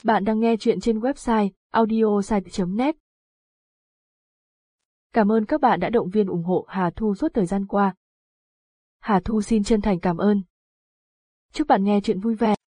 Bạn đang nghe chuyện trên website audiosite.net. Cảm ơn các bạn đã động viên ủng hộ Hà Thu suốt thời gian qua. Hà Thu xin chân thành cảm ơn. Chúc bạn nghe chuyện vui vẻ.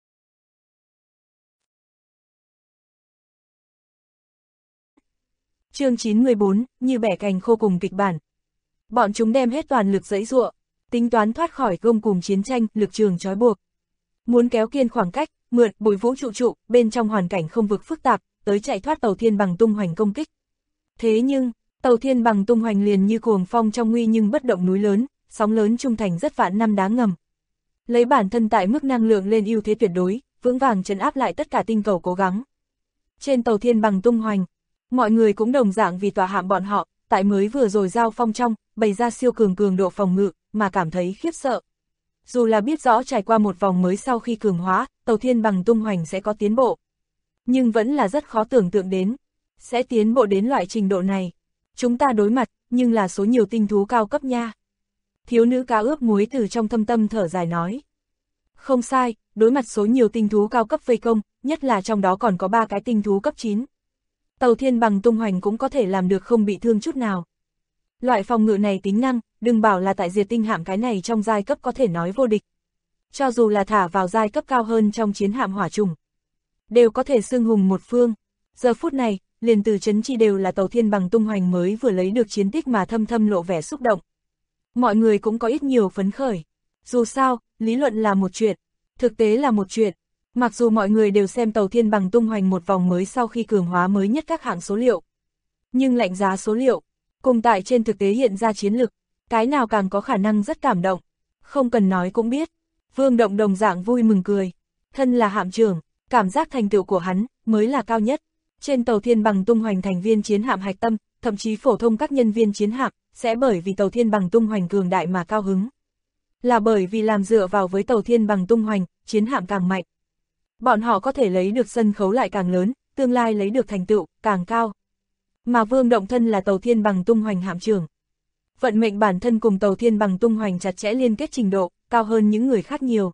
Chương 914, như bẻ cành khô cùng kịch bản. Bọn chúng đem hết toàn lực giãy giụa, tính toán thoát khỏi gông cùng chiến tranh, lực trường trói buộc. Muốn kéo kiên khoảng cách, mượn bụi vũ trụ, bên trong hoàn cảnh không vực phức tạp, tới chạy thoát tàu thiên bằng tung hoành công kích. Thế nhưng, tàu thiên bằng tung hoành liền như cuồng phong trong nguy nhưng bất động núi lớn, sóng lớn trung thành rất vạn năm đá ngầm. Lấy bản thân tại mức năng lượng lên ưu thế tuyệt đối, vững vàng trấn áp lại tất cả tinh cầu cố gắng. Trên tàu thiên bằng tung hoành, mọi người cũng đồng dạng vì tòa hạm bọn họ, tại mới vừa rồi giao phong trong, bày ra siêu cường độ phòng ngự, mà cảm thấy khiếp sợ. Dù là biết rõ trải qua một vòng mới sau khi cường hóa, tàu thiên bằng tung hoành sẽ có tiến bộ. Nhưng vẫn là rất khó tưởng tượng đến, sẽ tiến bộ đến loại trình độ này. Chúng ta đối mặt, nhưng là số nhiều tinh thú cao cấp nha. Thiếu nữ cá ướp muối từ trong thâm tâm thở dài nói. Không sai, đối mặt số nhiều tinh thú cao cấp vây công, nhất là trong đó còn có 3 cái tinh thú cấp 9. Tàu thiên bằng tung hoành cũng có thể làm được không bị thương chút nào. Loại phòng ngự này tính năng, đừng bảo là tại diệt tinh hạm cái này trong giai cấp có thể nói vô địch. Cho dù là thả vào giai cấp cao hơn trong chiến hạm hỏa trùng, đều có thể xưng hùng một phương. Giờ phút này, liền từ trấn chi đều là tàu thiên bằng tung hoành mới vừa lấy được chiến tích mà thâm lộ vẻ xúc động. Mọi người cũng có ít nhiều phấn khởi. Dù sao, lý luận là một chuyện, thực tế là một chuyện. Mặc dù mọi người đều xem tàu thiên bằng tung hoành một vòng mới sau khi cường hóa mới nhất các hạng số liệu, nhưng lạnh giá số liệu, cùng tại trên thực tế hiện ra chiến lực, cái nào càng có khả năng rất cảm động. Không cần nói cũng biết, Vương Động đồng dạng vui mừng cười. Thân là hạm trưởng, cảm giác thành tựu của hắn mới là cao nhất. Trên tàu thiên bằng tung hoành thành viên chiến hạm hạch tâm, thậm chí phổ thông các nhân viên chiến hạm, sẽ bởi vì tàu thiên bằng tung hoành cường đại mà cao hứng. Là bởi vì làm dựa vào với tàu thiên bằng tung hoành, chiến hạm càng mạnh. Bọn họ có thể lấy được sân khấu lại càng lớn, tương lai lấy được thành tựu càng cao. Mà Vương Động thân là tàu thiên bằng tung hoành hạm trưởng. Vận mệnh bản thân cùng tàu thiên bằng tung hoành chặt chẽ liên kết trình độ, cao hơn những người khác nhiều.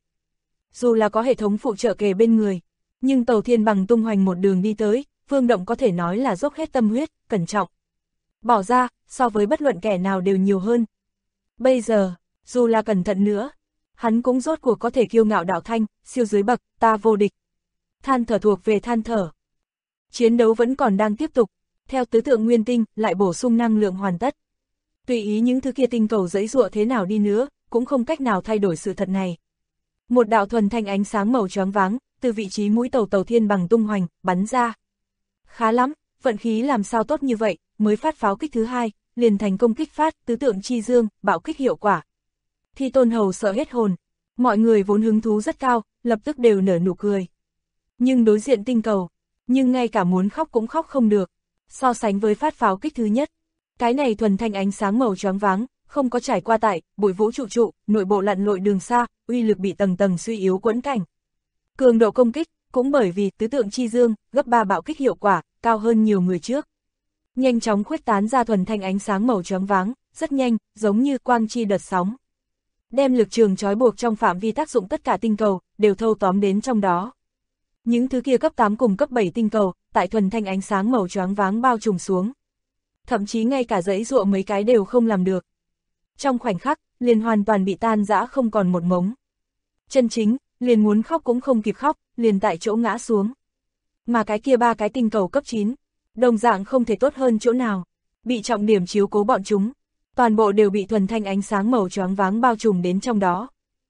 Dù là có hệ thống phụ trợ kề bên người, nhưng tàu thiên bằng tung hoành một đường đi tới, Vương Động có thể nói là dốc hết tâm huyết, cẩn trọng. Bỏ ra, so với bất luận kẻ nào đều nhiều hơn. Bây giờ, dù là cẩn thận nữa, hắn cũng rốt cuộc có thể kiêu ngạo đạo thanh, siêu dưới bậc, ta vô địch. Than thở thuộc về than thở. Chiến đấu vẫn còn đang tiếp tục, theo tứ tượng nguyên tinh, lại bổ sung năng lượng hoàn tất. Tùy ý những thứ kia tinh cầu giãy giụa thế nào đi nữa, cũng không cách nào thay đổi sự thật này. Một đạo thuần thanh ánh sáng màu choáng váng, từ vị trí mũi tàu thiên bằng tung hoành, bắn ra. Khá lắm, vận khí làm sao tốt như vậy, mới phát pháo kích thứ 2, liền thành công kích phát, tứ tượng chi dương, bạo kích hiệu quả. Thi Tôn Hầu sợ hết hồn, mọi người vốn hứng thú rất cao, lập tức đều nở nụ cười. Nhưng đối diện tinh cầu, nhưng ngay cả muốn khóc cũng khóc không được. So sánh với phát pháo kích thứ nhất, cái này thuần thanh ánh sáng màu choáng váng, không có trải qua tại bụi vũ trụ, nội bộ lặn lội đường xa, uy lực bị tầng suy yếu quẫn cảnh. Cường độ công kích, cũng bởi vì tứ tượng chi dương, gấp 3 bạo kích hiệu quả, cao hơn nhiều người trước. Nhanh chóng khuếch tán ra thuần thanh ánh sáng màu choáng váng, rất nhanh, giống như quang chi đợt sóng. Đem lực trường trói buộc trong phạm vi tác dụng tất cả tinh cầu, đều thâu tóm đến trong đó. Những thứ kia cấp 8 cùng cấp 7 tinh cầu, tại thuần thanh ánh sáng màu choáng váng bao trùm xuống. Thậm chí ngay cả giãy giụa mấy cái đều không làm được. Trong khoảnh khắc, liền hoàn toàn bị tan rã không còn một mống. Chân chính, liền muốn khóc cũng không kịp khóc, liền tại chỗ ngã xuống. Mà cái kia 3 cái tinh cầu cấp 9, đồng dạng không thể tốt hơn chỗ nào. Bị trọng điểm chiếu cố bọn chúng, toàn bộ đều bị thuần thanh ánh sáng màu choáng váng bao trùm đến trong đó.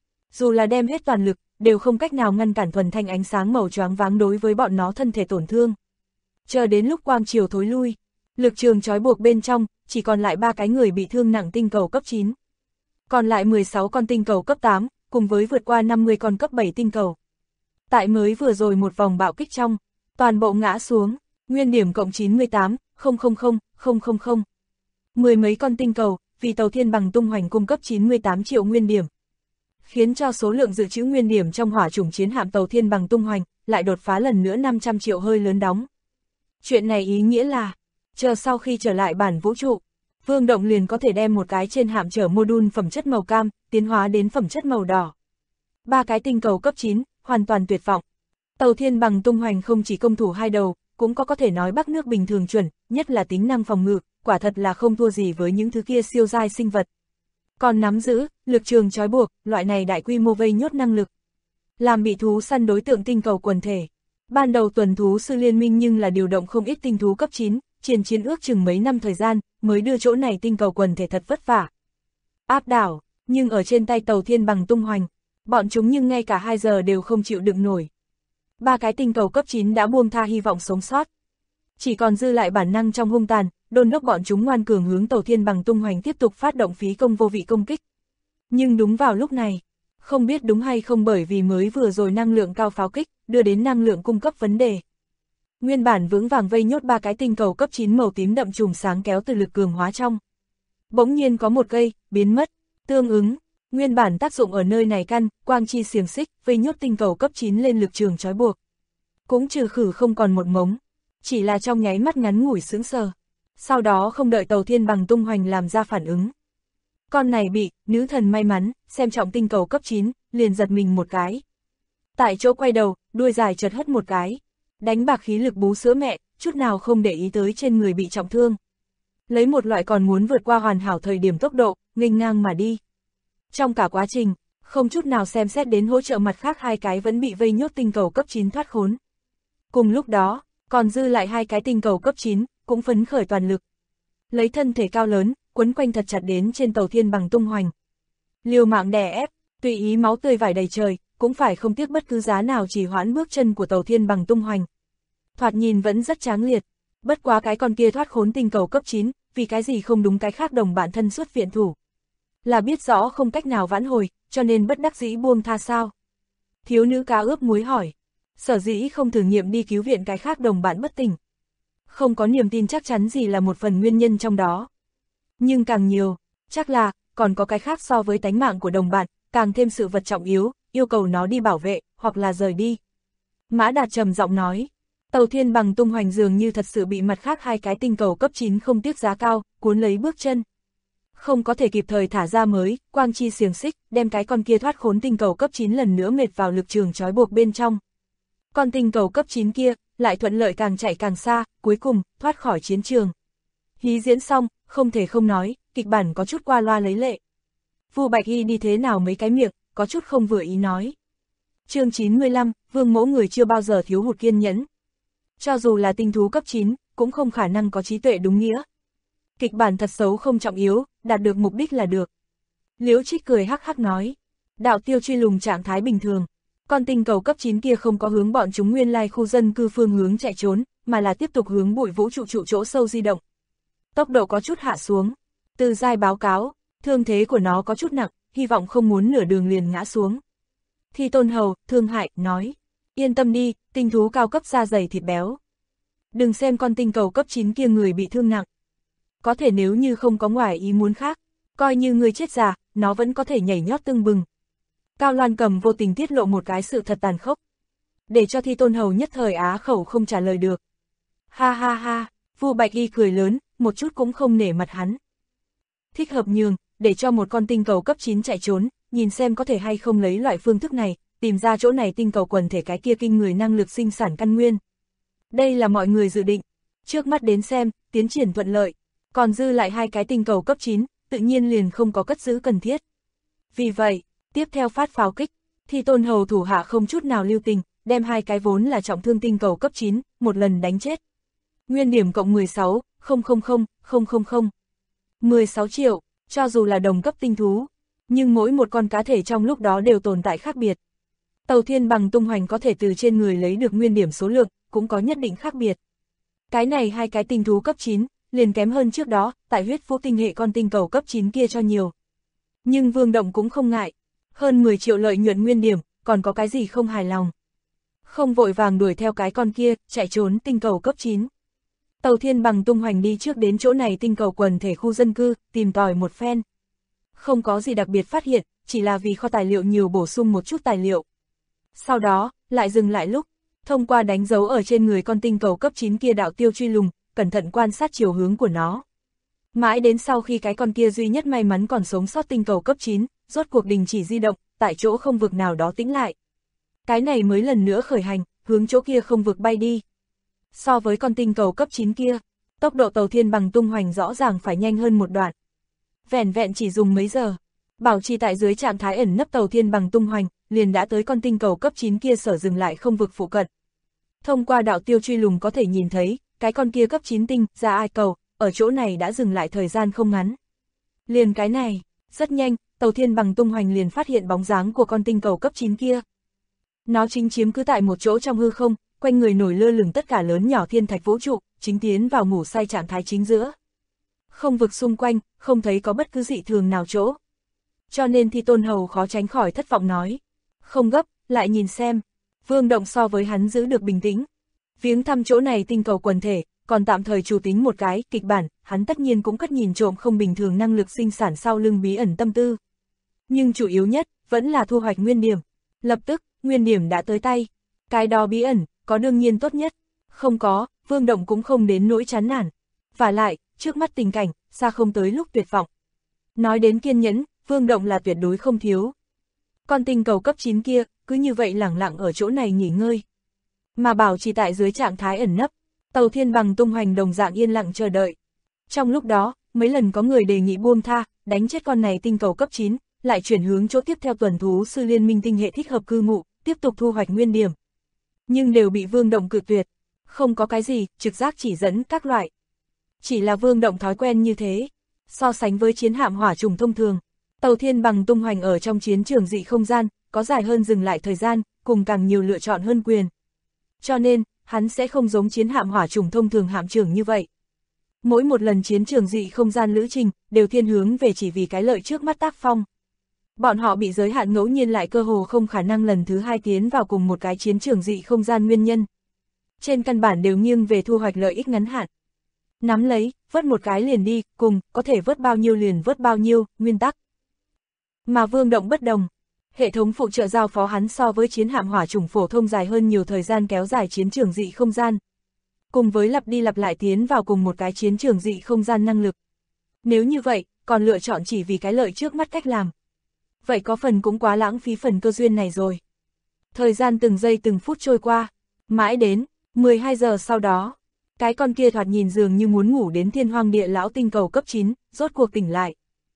Dù là đem hết toàn lực, đều không cách nào ngăn cản thuần thanh ánh sáng màu choáng váng đối với bọn nó thân thể tổn thương. Chờ đến lúc quang chiều thối lui, lực trường trói buộc bên trong, chỉ còn lại 3 cái người bị thương nặng tinh cầu cấp 9. Còn lại 16 con tinh cầu cấp 8, cùng với vượt qua 50 con cấp 7 tinh cầu. Tại mới vừa rồi một vòng bạo kích trong, toàn bộ ngã xuống, nguyên điểm cộng 98,000,000. Mười mấy con tinh cầu, vì tàu thiên bằng tung hoành cung cấp 98 triệu nguyên điểm. Khiến cho số lượng dự trữ nguyên điểm trong hỏa chủng chiến hạm tàu thiên bằng tung hoành, lại đột phá lần nữa 500 triệu hơi lớn đóng. Chuyện này ý nghĩa là, chờ sau khi trở lại bản vũ trụ, Vương Động liền có thể đem một cái trên hạm chở module phẩm chất màu cam, tiến hóa đến phẩm chất màu đỏ. 3 cái tinh cầu cấp 9, hoàn toàn tuyệt vọng. Tàu thiên bằng tung hoành không chỉ công thủ hai đầu, cũng có thể nói bắc nước bình thường chuẩn, nhất là tính năng phòng ngự, quả thật là không thua gì với những thứ kia siêu giai sinh vật. Còn nắm giữ, lực trường trói buộc, loại này đại quy mô vây nhốt năng lực. Làm bị thú săn đối tượng tinh cầu quần thể. Ban đầu tuần thú sư liên minh nhưng là điều động không ít tinh thú cấp 9, chiến ước chừng mấy năm thời gian, mới đưa chỗ này tinh cầu quần thể thật vất vả. Áp đảo, nhưng ở trên tay tàu thiên bằng tung hoành, bọn chúng nhưng ngay cả 2 giờ đều không chịu đựng nổi. 3 cái tinh cầu cấp 9 đã buông tha hy vọng sống sót. Chỉ còn dư lại bản năng trong hung tàn, đôn đốc bọn chúng ngoan cường hướng tàu thiên bằng tung hoành tiếp tục phát động phí công vô vị công kích. Nhưng đúng vào lúc này, không biết đúng hay không bởi vì mới vừa rồi năng lượng cao pháo kích, đưa đến năng lượng cung cấp vấn đề. Nguyên bản vững vàng vây nhốt 3 cái tinh cầu cấp 9 màu tím đậm chùm sáng kéo từ lực cường hóa trong. Bỗng nhiên có một cây, biến mất, tương ứng, nguyên bản tác dụng ở nơi này căn, quang chi xiềng xích, vây nhốt tinh cầu cấp 9 lên lực trường trói buộc. Cũng trừ khử không còn một mống, chỉ là trong nháy mắt ngắn ngủi sững sờ. Sau đó không đợi tàu thiên bằng tung hoành làm ra phản ứng. Con này bị, nữ thần may mắn, xem trọng tinh cầu cấp 9, liền giật mình một cái. Tại chỗ quay đầu, đuôi dài chật hất một cái. Đánh bạc khí lực bú sữa mẹ, chút nào không để ý tới trên người bị trọng thương. Lấy một loại còn muốn vượt qua hoàn hảo thời điểm tốc độ, nghênh ngang mà đi. Trong cả quá trình, không chút nào xem xét đến hỗ trợ mặt khác 2 cái vẫn bị vây nhốt tinh cầu cấp 9 thoát khốn. Cùng lúc đó, còn dư lại 2 cái tinh cầu cấp 9, cũng phấn khởi toàn lực. Lấy thân thể cao lớn, quấn quanh thật chặt đến trên tàu thiên bằng tung hoành. Liều mạng đè ép, tùy ý máu tươi vải đầy trời, cũng phải không tiếc bất cứ giá nào chỉ hoãn bước chân của tàu thiên bằng tung hoành. Thoạt nhìn vẫn rất tráng liệt, bất quá cái con kia thoát khốn tinh cầu cấp 9, vì cái gì không đúng cái khác đồng bạn thân xuất viện thủ. Là biết rõ không cách nào vãn hồi, cho nên bất đắc dĩ buông tha sao? Thiếu nữ cá ướp muối hỏi, sở dĩ không thử nghiệm đi cứu viện cái khác đồng bạn bất tỉnh. Không có niềm tin chắc chắn gì là một phần nguyên nhân trong đó. Nhưng càng nhiều, chắc là, còn có cái khác so với tánh mạng của đồng bạn, càng thêm sự vật trọng yếu, yêu cầu nó đi bảo vệ, hoặc là rời đi. Mã Đạt trầm giọng nói, tàu thiên bằng tung hoành dường như thật sự bị mặt khác 2 cái tinh cầu cấp 9 không tiếc giá cao, cuốn lấy bước chân. Không có thể kịp thời thả ra mới, quang chi xiềng xích, đem cái con kia thoát khốn tinh cầu cấp 9 lần nữa mệt vào lực trường trói buộc bên trong. Con tinh cầu cấp 9 kia, lại thuận lợi càng chạy càng xa, cuối cùng, thoát khỏi chiến trường. Hí diễn xong, không thể không nói, kịch bản có chút qua loa lấy lệ. Vu Bạch Y đi thế nào mấy cái miệng, có chút không vừa ý nói. Chương 95, Vương Mẫu người chưa bao giờ thiếu hụt kiên nhẫn. Cho dù là tinh thú cấp 9, cũng không khả năng có trí tuệ đúng nghĩa. Kịch bản thật xấu không trọng yếu, đạt được mục đích là được. Liễu Trích cười hắc hắc nói. Đạo tiêu truy lùng trạng thái bình thường. Con tinh cầu cấp 9 kia không có hướng bọn chúng nguyên lai khu dân cư phương hướng chạy trốn, mà là tiếp tục hướng bụi vũ trụ chỗ sâu di động. Tốc độ có chút hạ xuống. Từ giai báo cáo, thương thế của nó có chút nặng, hy vọng không muốn nửa đường liền ngã xuống. Thi Tôn Hầu, thương hại, nói. Yên tâm đi, tinh thú cao cấp da dày thịt béo. Đừng xem con tinh cầu cấp 9 kia người bị thương nặng. Có thể nếu như không có ngoài ý muốn khác, coi như người chết già, nó vẫn có thể nhảy nhót tưng bừng. Cao Loan Cầm vô tình tiết lộ một cái sự thật tàn khốc. Để cho Thi Tôn Hầu nhất thời á khẩu không trả lời được. Ha ha ha, Vu Bạch Y cười lớn, một chút cũng không nể mặt hắn. Thích hợp nhường, để cho một con tinh cầu cấp 9 chạy trốn, nhìn xem có thể hay không lấy loại phương thức này, tìm ra chỗ này tinh cầu quần thể cái kia kinh người năng lực sinh sản căn nguyên. Đây là mọi người dự định. Trước mắt đến xem, tiến triển thuận lợi. Còn dư lại 2 cái tinh cầu cấp 9, tự nhiên liền không có cất giữ cần thiết. Vì vậy, tiếp theo phát pháo kích, Thi Tôn Hầu thủ hạ không chút nào lưu tình, đem 2 cái vốn là trọng thương tinh cầu cấp 9, một lần đánh chết. Nguyên điểm cộng 16, 000, 16 triệu, cho dù là đồng cấp tinh thú, nhưng mỗi một con cá thể trong lúc đó đều tồn tại khác biệt. Tàu thiên bằng tung hoành có thể từ trên người lấy được nguyên điểm số lượng, cũng có nhất định khác biệt. Cái này 2 cái tinh thú cấp 9, liền kém hơn trước đó, tại huyết vũ tinh hệ con tinh cầu cấp 9 kia cho nhiều. Nhưng Vương Động cũng không ngại, hơn 10 triệu lợi nhuận nguyên điểm, còn có cái gì không hài lòng. Không vội vàng đuổi theo cái con kia, chạy trốn tinh cầu cấp 9. Tàu thiên bằng tung hoành đi trước đến chỗ này tinh cầu quần thể khu dân cư, tìm tòi một phen. Không có gì đặc biệt phát hiện, chỉ là vì kho tài liệu nhiều bổ sung một chút tài liệu. Sau đó, lại dừng lại lúc, thông qua đánh dấu ở trên người con tinh cầu cấp 9 kia đạo tiêu truy lùng, cẩn thận quan sát chiều hướng của nó. Mãi đến sau khi cái con kia duy nhất may mắn còn sống sót tinh cầu cấp 9, rốt cuộc đình chỉ di động, tại chỗ không vực nào đó tĩnh lại. Cái này mới lần nữa khởi hành, hướng chỗ kia không vực bay đi. So với con tinh cầu cấp 9 kia, tốc độ tàu thiên bằng tung hoành rõ ràng phải nhanh hơn một đoạn. Vẻn vẹn chỉ dùng mấy giờ, bảo trì tại dưới trạng thái ẩn nấp tàu thiên bằng tung hoành, liền đã tới con tinh cầu cấp 9 kia sở dừng lại không vực phụ cận. Thông qua đạo tiêu truy lùng có thể nhìn thấy, cái con kia cấp 9 tinh, ra ai cầu, ở chỗ này đã dừng lại thời gian không ngắn. Liền cái này, rất nhanh, tàu thiên bằng tung hoành liền phát hiện bóng dáng của con tinh cầu cấp 9 kia. Nó chính chiếm cứ tại một chỗ trong hư không, quanh người nổi lơ lửng tất cả lớn nhỏ thiên thạch vũ trụ, chính tiến vào ngủ say trạng thái chính giữa. Không vực xung quanh, không thấy có bất cứ dị thường nào chỗ. Cho nên Thi Tôn Hầu khó tránh khỏi thất vọng nói. Không gấp, lại nhìn xem. Vương Động so với hắn giữ được bình tĩnh. Viếng thăm chỗ này tinh cầu quần thể, còn tạm thời chủ tính một cái, kịch bản, hắn tất nhiên cũng cất nhìn trộm không bình thường năng lực sinh sản sau lưng bí ẩn tâm tư. Nhưng chủ yếu nhất, vẫn là thu hoạch nguyên điểm. Lập tức, nguyên điểm đã tới tay. Cái đó bí ẩn, có đương nhiên tốt nhất. Không có, Vương Động cũng không đến nỗi chán nản. Vả lại, trước mắt tình cảnh, xa không tới lúc tuyệt vọng. Nói đến kiên nhẫn, Vương Động là tuyệt đối không thiếu. Con tinh cầu cấp 9 kia, cứ như vậy lẳng lặng ở chỗ này nghỉ ngơi. Mà bảo trì tại dưới trạng thái ẩn nấp, tàu thiên bằng tung hoành đồng dạng yên lặng chờ đợi. Trong lúc đó, mấy lần có người đề nghị buông tha, đánh chết con này tinh cầu cấp 9, lại chuyển hướng chỗ tiếp theo tuần thú sư liên minh tinh hệ thích hợp cư ngụ, tiếp tục thu hoạch nguyên điểm. Nhưng đều bị Vương Động cự tuyệt. Không có cái gì, trực giác chỉ dẫn các loại. Chỉ là Vương Động thói quen như thế. So sánh với chiến hạm hỏa trùng thông thường, tàu thiên bằng tung hoành ở trong chiến trường dị không gian, có dài hơn dừng lại thời gian, cùng càng nhiều lựa chọn hơn quyền. Cho nên, hắn sẽ không giống chiến hạm hỏa trùng thông thường hạm trưởng như vậy. Mỗi một lần chiến trường dị không gian lữ trình, đều thiên hướng về chỉ vì cái lợi trước mắt tác phong. Bọn họ bị giới hạn ngẫu nhiên lại cơ hồ không khả năng lần thứ hai tiến vào cùng một cái chiến trường dị không gian nguyên nhân. Trên căn bản đều nghiêng về thu hoạch lợi ích ngắn hạn. Nắm lấy, vớt một cái liền đi, cùng, có thể vớt bao nhiêu liền vớt bao nhiêu, nguyên tắc. Mà Vương Động bất đồng. Hệ thống phụ trợ giao phó hắn so với chiến hạm hỏa chủng phổ thông dài hơn nhiều thời gian kéo dài chiến trường dị không gian. Cùng với lặp đi lặp lại tiến vào cùng một cái chiến trường dị không gian năng lực. Nếu như vậy, còn lựa chọn chỉ vì cái lợi trước mắt cách làm. Vậy có phần cũng quá lãng phí phần cơ duyên này rồi. Thời gian từng giây từng phút trôi qua, mãi đến 12 giờ sau đó, cái con kia thoạt nhìn dường như muốn ngủ đến thiên hoang địa lão tinh cầu cấp 9, rốt cuộc tỉnh lại.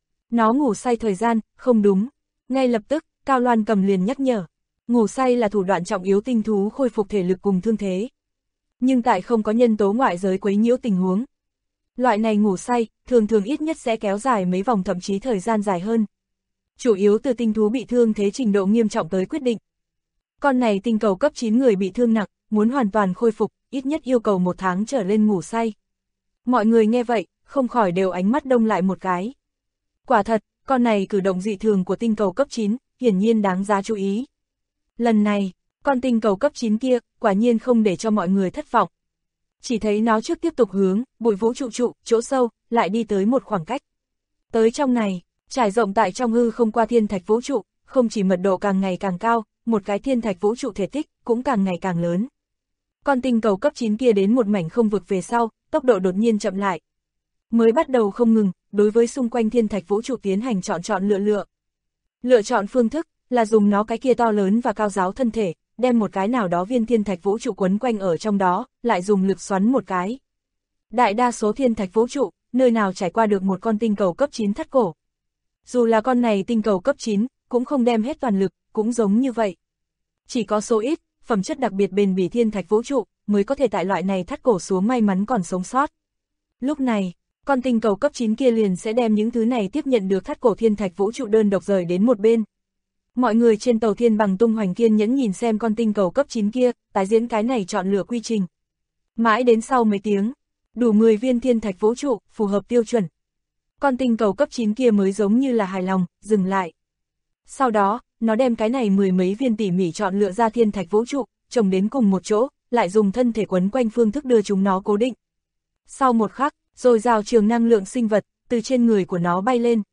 Nó ngủ say thời gian, không đúng. Ngay lập tức, Cao Loan Cầm liền nhắc nhở. Ngủ say là thủ đoạn trọng yếu tinh thú khôi phục thể lực cùng thương thế. Nhưng tại không có nhân tố ngoại giới quấy nhiễu tình huống. Loại này ngủ say, thường thường ít nhất sẽ kéo dài mấy vòng thậm chí thời gian dài hơn. Chủ yếu từ tinh thú bị thương thế trình độ nghiêm trọng tới quyết định. Con này tinh cầu cấp 9 người bị thương nặng, muốn hoàn toàn khôi phục, ít nhất yêu cầu 1 tháng trở lên ngủ say. Mọi người nghe vậy, không khỏi đều ánh mắt đông lại một cái. Quả thật, con này cử động dị thường của tinh cầu cấp 9, hiển nhiên đáng giá chú ý. Lần này, con tinh cầu cấp 9 kia, quả nhiên không để cho mọi người thất vọng. Chỉ thấy nó trước tiếp tục hướng, bụi vũ trụ chỗ sâu, lại đi tới một khoảng cách. Tới trong này, trải rộng tại trong hư không qua thiên thạch vũ trụ, không chỉ mật độ càng ngày càng cao, một cái thiên thạch vũ trụ thể tích cũng càng ngày càng lớn. Con tinh cầu cấp 9 kia đến một mảnh không vực về sau, tốc độ đột nhiên chậm lại. Mới bắt đầu không ngừng, đối với xung quanh thiên thạch vũ trụ tiến hành chọn lựa. Lựa chọn phương thức là dùng nó cái kia to lớn và cao giáo thân thể, đem một cái nào đó viên thiên thạch vũ trụ quấn quanh ở trong đó, lại dùng lực xoắn một cái. Đại đa số thiên thạch vũ trụ, nơi nào trải qua được một con tinh cầu cấp 9 thắt cổ. Dù là con này tinh cầu cấp 9, cũng không đem hết toàn lực, cũng giống như vậy. Chỉ có số ít, phẩm chất đặc biệt bền bỉ thiên thạch vũ trụ, mới có thể tại loại này thắt cổ xuống may mắn còn sống sót. Lúc này, con tinh cầu cấp 9 kia liền sẽ đem những thứ này tiếp nhận được thắt cổ thiên thạch vũ trụ đơn độc rời đến một bên. Mọi người trên tàu thiên bằng tung hoành kiên nhẫn nhìn xem con tinh cầu cấp 9 kia, tái diễn cái này chọn lựa quy trình. Mãi đến sau mấy tiếng, đủ 10 viên thiên thạch vũ trụ, phù hợp tiêu chuẩn. Con tinh cầu cấp 9 kia mới giống như là hài lòng, dừng lại. Sau đó, nó đem cái này 10 mấy viên tỉ mỉ chọn lựa ra thiên thạch vũ trụ, chồng đến cùng một chỗ, lại dùng thân thể quấn quanh phương thức đưa chúng nó cố định. Sau một khắc, rồi rào trường năng lượng sinh vật, từ trên người của nó bay lên.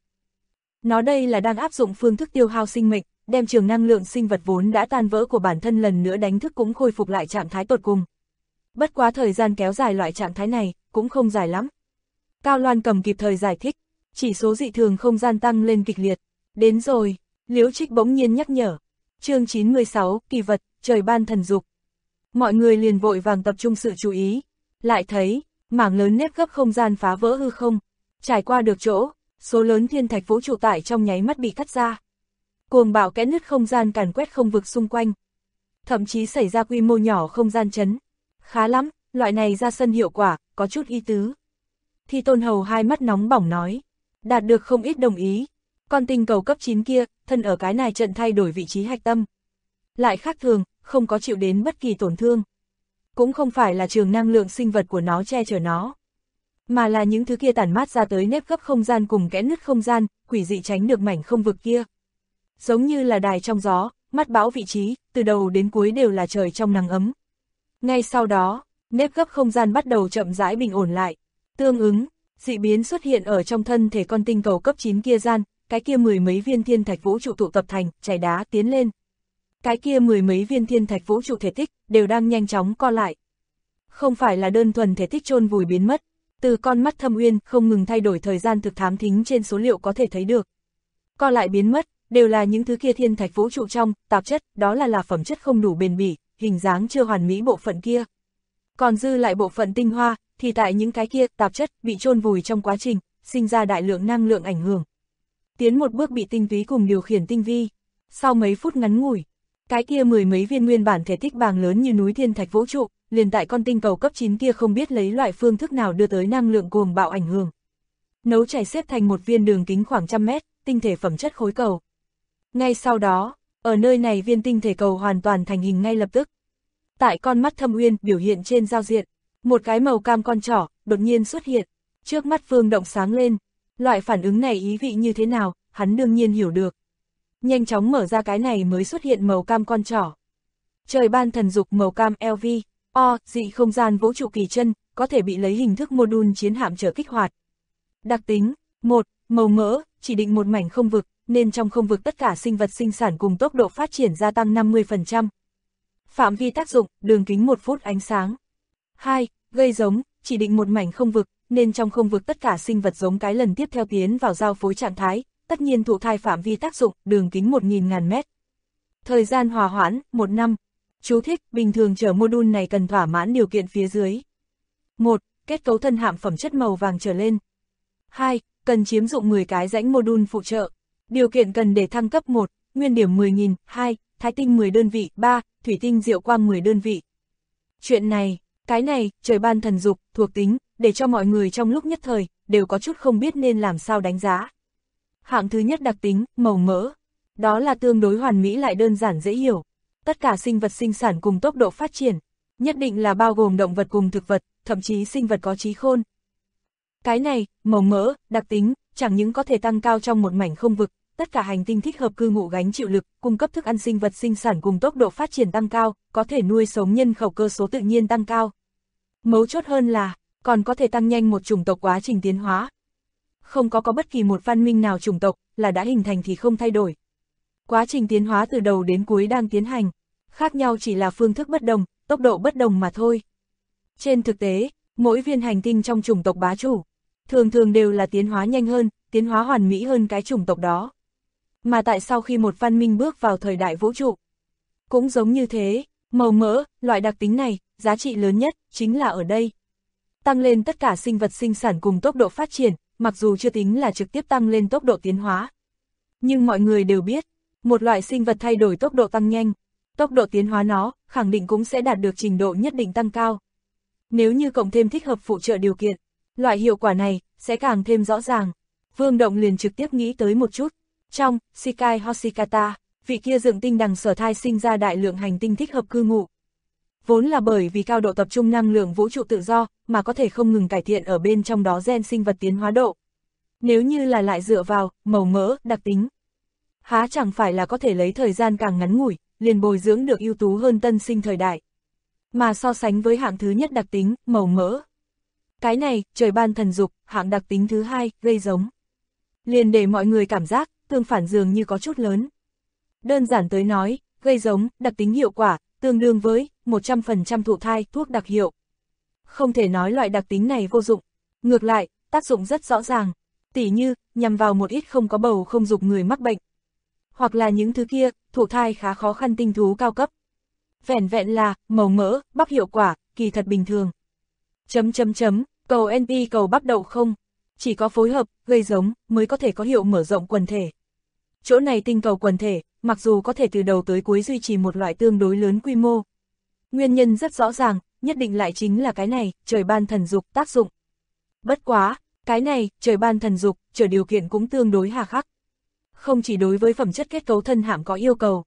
Nó đây là đang áp dụng phương thức tiêu hao sinh mệnh, đem trường năng lượng sinh vật vốn đã tan vỡ của bản thân lần nữa đánh thức cũng khôi phục lại trạng thái tột cùng. Bất quá thời gian kéo dài loại trạng thái này, cũng không dài lắm. Cao Loan Cầm kịp thời giải thích, chỉ số dị thường không gian tăng lên kịch liệt. Đến rồi, Liễu Trích bỗng nhiên nhắc nhở. Chương 96, kỳ vật, trời ban thần dục. Mọi người liền vội vàng tập trung sự chú ý, lại thấy, mảng lớn nếp gấp không gian phá vỡ hư không, trải qua được chỗ, số lớn thiên thạch vũ trụ tải trong nháy mắt bị cắt ra. Cuồng bạo kẽ nứt không gian càn quét không vực xung quanh. Thậm chí xảy ra quy mô nhỏ không gian chấn. Khá lắm, loại này ra sân hiệu quả, có chút ý tứ. Thi Tôn Hầu hai mắt nóng bỏng nói, đạt được không ít đồng ý. Con tinh cầu cấp 9 kia, thân ở cái này trận thay đổi vị trí hạch tâm. Lại khác thường, không có chịu đến bất kỳ tổn thương. Cũng không phải là trường năng lượng sinh vật của nó che chở nó, mà là những thứ kia tản mát ra tới nếp gấp không gian cùng kẽ nứt không gian, quỷ dị tránh được mảnh không vực kia. Giống như là đài trong gió, mắt bão vị trí, từ đầu đến cuối đều là trời trong nắng ấm. Ngay sau đó, nếp gấp không gian bắt đầu chậm rãi bình ổn lại. Tương ứng, dị biến xuất hiện ở trong thân thể con tinh cầu cấp 9 kia gian, cái kia mười mấy viên thiên thạch vũ trụ tụ tập thành, chảy đá tiến lên. Cái kia mười mấy viên thiên thạch vũ trụ thể tích, đều đang nhanh chóng co lại. Không phải là đơn thuần thể tích chôn vùi biến mất, từ con mắt Thâm Uyên không ngừng thay đổi thời gian thực thám thính trên số liệu có thể thấy được. Co lại biến mất, đều là những thứ kia thiên thạch vũ trụ trong, tạp chất, đó là phẩm chất không đủ bền bỉ, hình dáng chưa hoàn mỹ bộ phận kia. Còn dư lại bộ phận tinh hoa, thì tại những cái kia, tạp chất, bị chôn vùi trong quá trình, sinh ra đại lượng năng lượng ảnh hưởng. Tiến một bước bị tinh túy cùng điều khiển tinh vi. Sau mấy phút ngắn ngủi, cái kia mười mấy viên nguyên bản thể tích bàng lớn như núi thiên thạch vũ trụ, liền tại con tinh cầu cấp 9 kia không biết lấy loại phương thức nào đưa tới năng lượng cuồng bạo ảnh hưởng. Nấu chảy xếp thành một viên đường kính khoảng 100 mét, tinh thể phẩm chất khối cầu. Ngay sau đó, ở nơi này viên tinh thể cầu hoàn toàn thành hình ngay lập tức. Tại con mắt Thâm Uyên biểu hiện trên giao diện, một cái màu cam con trỏ đột nhiên xuất hiện, trước mắt Vương Động sáng lên. Loại phản ứng này ý vị như thế nào, hắn đương nhiên hiểu được. Nhanh chóng mở ra cái này mới xuất hiện màu cam con trỏ. Trời ban thần dục màu cam LV, dị không gian vũ trụ kỳ chân, có thể bị lấy hình thức module chiến hạm trở kích hoạt. Đặc tính, 1. Màu mỡ, chỉ định một mảnh không vực, nên trong không vực tất cả sinh vật sinh sản cùng tốc độ phát triển gia tăng 50%. Phạm vi tác dụng, đường kính 1 phút ánh sáng. 2. Gây giống, chỉ định một mảnh không vực, nên trong không vực tất cả sinh vật giống cái lần tiếp theo tiến vào giao phối trạng thái, tất nhiên thụ thai phạm vi tác dụng, đường kính 1.000 mét. Thời gian hòa hoãn, 1 năm. Chú thích, bình thường chở module này cần thỏa mãn điều kiện phía dưới. 1. Kết cấu thân hạm phẩm chất màu vàng trở lên. 2. Cần chiếm dụng 10 cái rãnh module phụ trợ. Điều kiện cần để thăng cấp 1, nguyên điểm 10.000, 2, thái tinh 10 đơn vị, 3, thủy tinh diệu quang 10 đơn vị. Chuyện này, cái này, trời ban thần dục, thuộc tính, để cho mọi người trong lúc nhất thời, đều có chút không biết nên làm sao đánh giá. Hạng thứ nhất đặc tính, màu mỡ. Đó là tương đối hoàn mỹ lại đơn giản dễ hiểu. Tất cả sinh vật sinh sản cùng tốc độ phát triển, nhất định là bao gồm động vật cùng thực vật, thậm chí sinh vật có trí khôn. Cái này, màu mỡ, đặc tính, chẳng những có thể tăng cao trong một mảnh không vực, tất cả hành tinh thích hợp cư ngụ gánh chịu lực, cung cấp thức ăn sinh vật sinh sản cùng tốc độ phát triển tăng cao, có thể nuôi sống nhân khẩu cơ số tự nhiên tăng cao. Mấu chốt hơn là, còn có thể tăng nhanh một chủng tộc quá trình tiến hóa. Không có bất kỳ một văn minh nào chủng tộc là đã hình thành thì không thay đổi. Quá trình tiến hóa từ đầu đến cuối đang tiến hành, khác nhau chỉ là phương thức bất đồng, tốc độ bất đồng mà thôi. Trên thực tế, mỗi viên hành tinh trong chủng tộc bá chủ, thường thường đều là tiến hóa nhanh hơn, tiến hóa hoàn mỹ hơn cái chủng tộc đó. Mà tại sau khi một văn minh bước vào thời đại vũ trụ, cũng giống như thế, màu mỡ, loại đặc tính này, giá trị lớn nhất, chính là ở đây. Tăng lên tất cả sinh vật sinh sản cùng tốc độ phát triển, mặc dù chưa tính là trực tiếp tăng lên tốc độ tiến hóa. Nhưng mọi người đều biết, một loại sinh vật thay đổi tốc độ tăng nhanh, tốc độ tiến hóa nó, khẳng định cũng sẽ đạt được trình độ nhất định tăng cao. Nếu như cộng thêm thích hợp phụ trợ điều kiện, loại hiệu quả này, sẽ càng thêm rõ ràng. Vương Động liền trực tiếp nghĩ tới một chút. Trong Shikai Hoshikata, vị kia dựng tinh đằng sở thai sinh ra đại lượng hành tinh thích hợp cư ngụ. Vốn là bởi vì cao độ tập trung năng lượng vũ trụ tự do, mà có thể không ngừng cải thiện ở bên trong đó gen sinh vật tiến hóa độ. Nếu như là lại dựa vào màu mỡ, đặc tính, há chẳng phải là có thể lấy thời gian càng ngắn ngủi, liền bồi dưỡng được ưu tú hơn tân sinh thời đại. Mà so sánh với hạng thứ nhất đặc tính, màu mỡ. Cái này, trời ban thần dục, hạng đặc tính thứ hai, gây giống. Liền để mọi người cảm giác, tương phản dường như có chút lớn. Đơn giản tới nói, gây giống, đặc tính hiệu quả, tương đương với 100% thụ thai, thuốc đặc hiệu. Không thể nói loại đặc tính này vô dụng. Ngược lại, tác dụng rất rõ ràng. Tỉ như, nhằm vào một ít không có bầu không dục người mắc bệnh. Hoặc là những thứ kia, thụ thai khá khó khăn tinh thú cao cấp. Vẻn vẹn là, màu mỡ, bắp hiệu quả, kỳ thật bình thường. Cầu NP cầu bắp đậu không, chỉ có phối hợp, gây giống, mới có thể có hiệu mở rộng quần thể. Chỗ này tinh cầu quần thể, mặc dù có thể từ đầu tới cuối duy trì một loại tương đối lớn quy mô. Nguyên nhân rất rõ ràng, nhất định lại chính là cái này, trời ban thần dục tác dụng. Bất quá, cái này, trời ban thần dục, trở điều kiện cũng tương đối hà khắc. Không chỉ đối với phẩm chất kết cấu thân hạm có yêu cầu.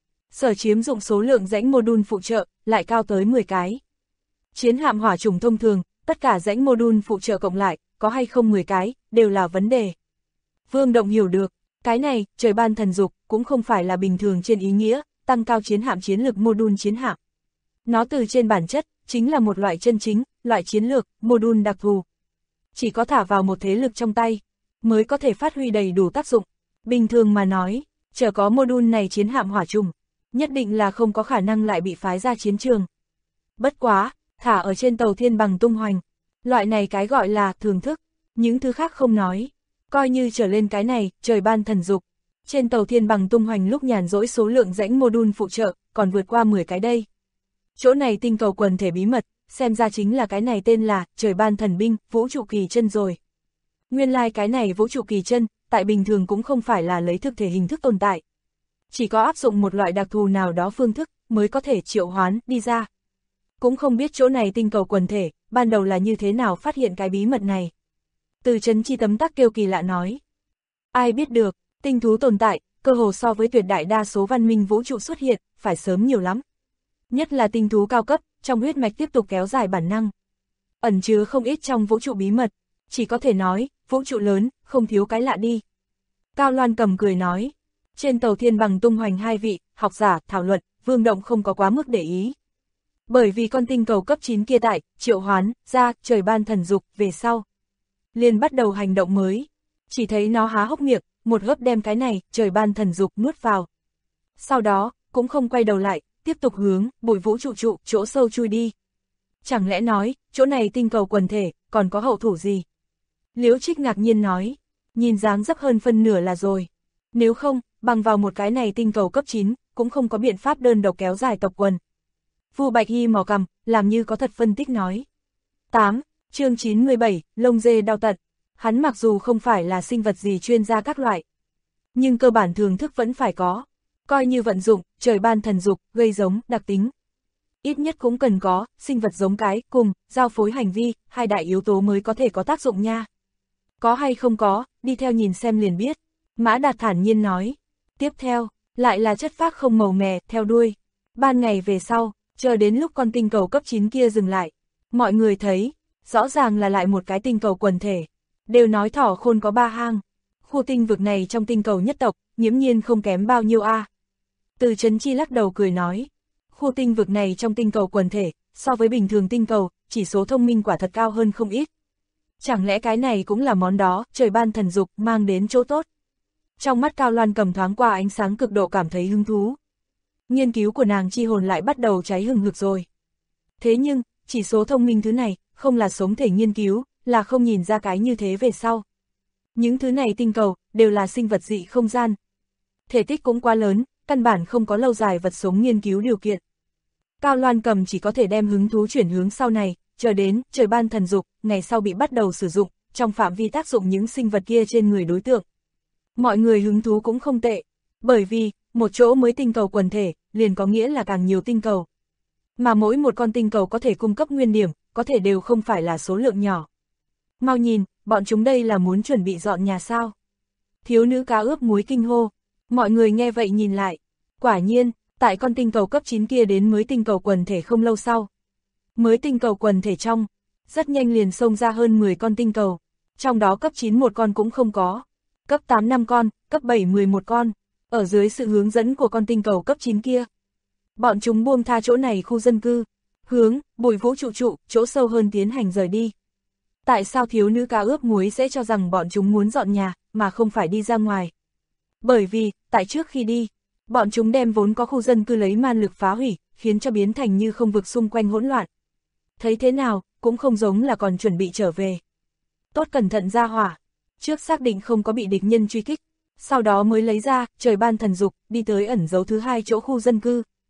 Sở chiếm dụng số lượng rãnh mô-đun phụ trợ, lại cao tới 10 cái. Chiến hạm hỏa chủng thông thường, tất cả rãnh mô-đun phụ trợ cộng lại, có hay không 10 cái, đều là vấn đề. Vương Động hiểu được, cái này, trời ban thần dục, cũng không phải là bình thường trên ý nghĩa, tăng cao chiến hạm chiến lược mô-đun chiến hạm. Nó từ trên bản chất, chính là một loại chân chính, loại chiến lược, mô-đun đặc thù. Chỉ có thả vào một thế lực trong tay, mới có thể phát huy đầy đủ tác dụng. Bình thường mà nói, chờ có mô-đun này chiến hạm hỏa trùng, nhất định là không có khả năng lại bị phái ra chiến trường. Bất quá, thả ở trên tàu thiên bằng tung hoành, loại này cái gọi là thưởng thức, những thứ khác không nói. Coi như trở lên cái này, trời ban thần dục. Trên tàu thiên bằng tung hoành lúc nhàn rỗi số lượng rãnh mô-đun phụ trợ, còn vượt qua 10 cái đây. Chỗ này tinh cầu quần thể bí mật, xem ra chính là cái này tên là trời ban thần binh, vũ trụ kỳ chân rồi. Nguyên lai cái này vũ trụ kỳ chân, tại bình thường cũng không phải là lấy thực thể hình thức tồn tại. Chỉ có áp dụng một loại đặc thù nào đó phương thức, mới có thể triệu hoán đi ra. Cũng không biết chỗ này tinh cầu quần thể, ban đầu là như thế nào phát hiện cái bí mật này. Từ Trấn Chi tấm tắc kêu kỳ lạ nói. Ai biết được, tinh thú tồn tại, cơ hồ so với tuyệt đại đa số văn minh vũ trụ xuất hiện, phải sớm nhiều lắm. Nhất là tinh thú cao cấp, trong huyết mạch tiếp tục kéo dài bản năng. Ẩn chứa không ít trong vũ trụ bí mật, chỉ có thể nói, vũ trụ lớn, không thiếu cái lạ đi. Cao Loan Cầm cười nói, trên tàu thiên bằng tung hoành hai vị, học giả, thảo luận, Vương Động không có quá mức để ý. Bởi vì con tinh cầu cấp 9 kia tại, triệu hoán, ra, trời ban thần dục, về sau. Liền bắt đầu hành động mới. Chỉ thấy nó há hốc miệng, một hớp đem cái này, trời ban thần dục nuốt vào. Sau đó, cũng không quay đầu lại, tiếp tục hướng, bụi vũ trụ chỗ sâu chui đi. Chẳng lẽ nói, chỗ này tinh cầu quần thể, còn có hậu thủ gì? Liễu Trích ngạc nhiên nói, nhìn dáng dấp hơn phân nửa là rồi. Nếu không, bằng vào một cái này tinh cầu cấp 9, cũng không có biện pháp đơn độc kéo dài tộc quần. Vu Bạch Hy mò cằm, làm như có thật phân tích nói. 8. Chương 97, lông dê đau tật. Hắn mặc dù không phải là sinh vật gì chuyên gia các loại, nhưng cơ bản thường thức vẫn phải có. Coi như vận dụng, trời ban thần dục, gây giống, đặc tính. Ít nhất cũng cần có, sinh vật giống cái, cùng, giao phối hành vi, hai đại yếu tố mới có thể có tác dụng nha. Có hay không có, đi theo nhìn xem liền biết. Mã Đạt thản nhiên nói. Tiếp theo, lại là chất phác không màu mè, theo đuôi. Ban ngày về sau, chờ đến lúc con tinh cầu cấp 9 kia dừng lại. Mọi người thấy, rõ ràng là lại một cái tinh cầu quần thể. Đều nói thỏ khôn có 3 hang. Khu tinh vực này trong tinh cầu nhất tộc, nghiễm nhiên không kém bao nhiêu a. Từ Trấn Chi lắc đầu cười nói. Khu tinh vực này trong tinh cầu quần thể, so với bình thường tinh cầu, chỉ số thông minh quả thật cao hơn không ít. Chẳng lẽ cái này cũng là món đó, trời ban thần dục mang đến chỗ tốt. Trong mắt Cao Loan Cầm thoáng qua ánh sáng cực độ cảm thấy hứng thú. Nghiên cứu của nàng chi hồn lại bắt đầu cháy hừng hực rồi. Thế nhưng, chỉ số thông minh thứ này, không là sống thể nghiên cứu, là không nhìn ra cái như thế về sau. Những thứ này tinh cầu, đều là sinh vật dị không gian. Thể tích cũng quá lớn, căn bản không có lâu dài vật sống nghiên cứu điều kiện. Cao Loan Cầm chỉ có thể đem hứng thú chuyển hướng sau này, chờ đến, trời ban thần dục, ngày sau bị bắt đầu sử dụng, trong phạm vi tác dụng những sinh vật kia trên người đối tượng. Mọi người hứng thú cũng không tệ, bởi vì, một chỗ mới tinh cầu quần thể, liền có nghĩa là càng nhiều tinh cầu. Mà mỗi một con tinh cầu có thể cung cấp nguyên điểm, có thể đều không phải là số lượng nhỏ. Mau nhìn, bọn chúng đây là muốn chuẩn bị dọn nhà sao? Thiếu nữ cá ướp muối kinh hô. Mọi người nghe vậy nhìn lại. Quả nhiên, tại con tinh cầu cấp 9 kia đến mới tinh cầu quần thể không lâu sau. Mới tinh cầu quần thể trong, rất nhanh liền xông ra hơn 10 con tinh cầu. Trong đó cấp 9 một con cũng không có. Cấp 8 5 con, cấp 7 11 con. Ở dưới sự hướng dẫn của con tinh cầu cấp 9 kia. Bọn chúng buông tha chỗ này khu dân cư. Hướng, bụi vũ trụ, chỗ sâu hơn tiến hành rời đi. Tại sao thiếu nữ cá ướp muối sẽ cho rằng bọn chúng muốn dọn nhà, mà không phải đi ra ngoài? Bởi vì, tại trước khi đi, bọn chúng đem vốn có khu dân cư lấy man lực phá hủy, khiến cho biến thành như không vực xung quanh hỗn loạn. Thấy thế nào, cũng không giống là còn chuẩn bị trở về. Tốt cẩn thận ra hỏa, trước xác định không có bị địch nhân truy kích, sau đó mới lấy ra, trời ban thần dục, đi tới ẩn giấu thứ hai chỗ khu dân cư.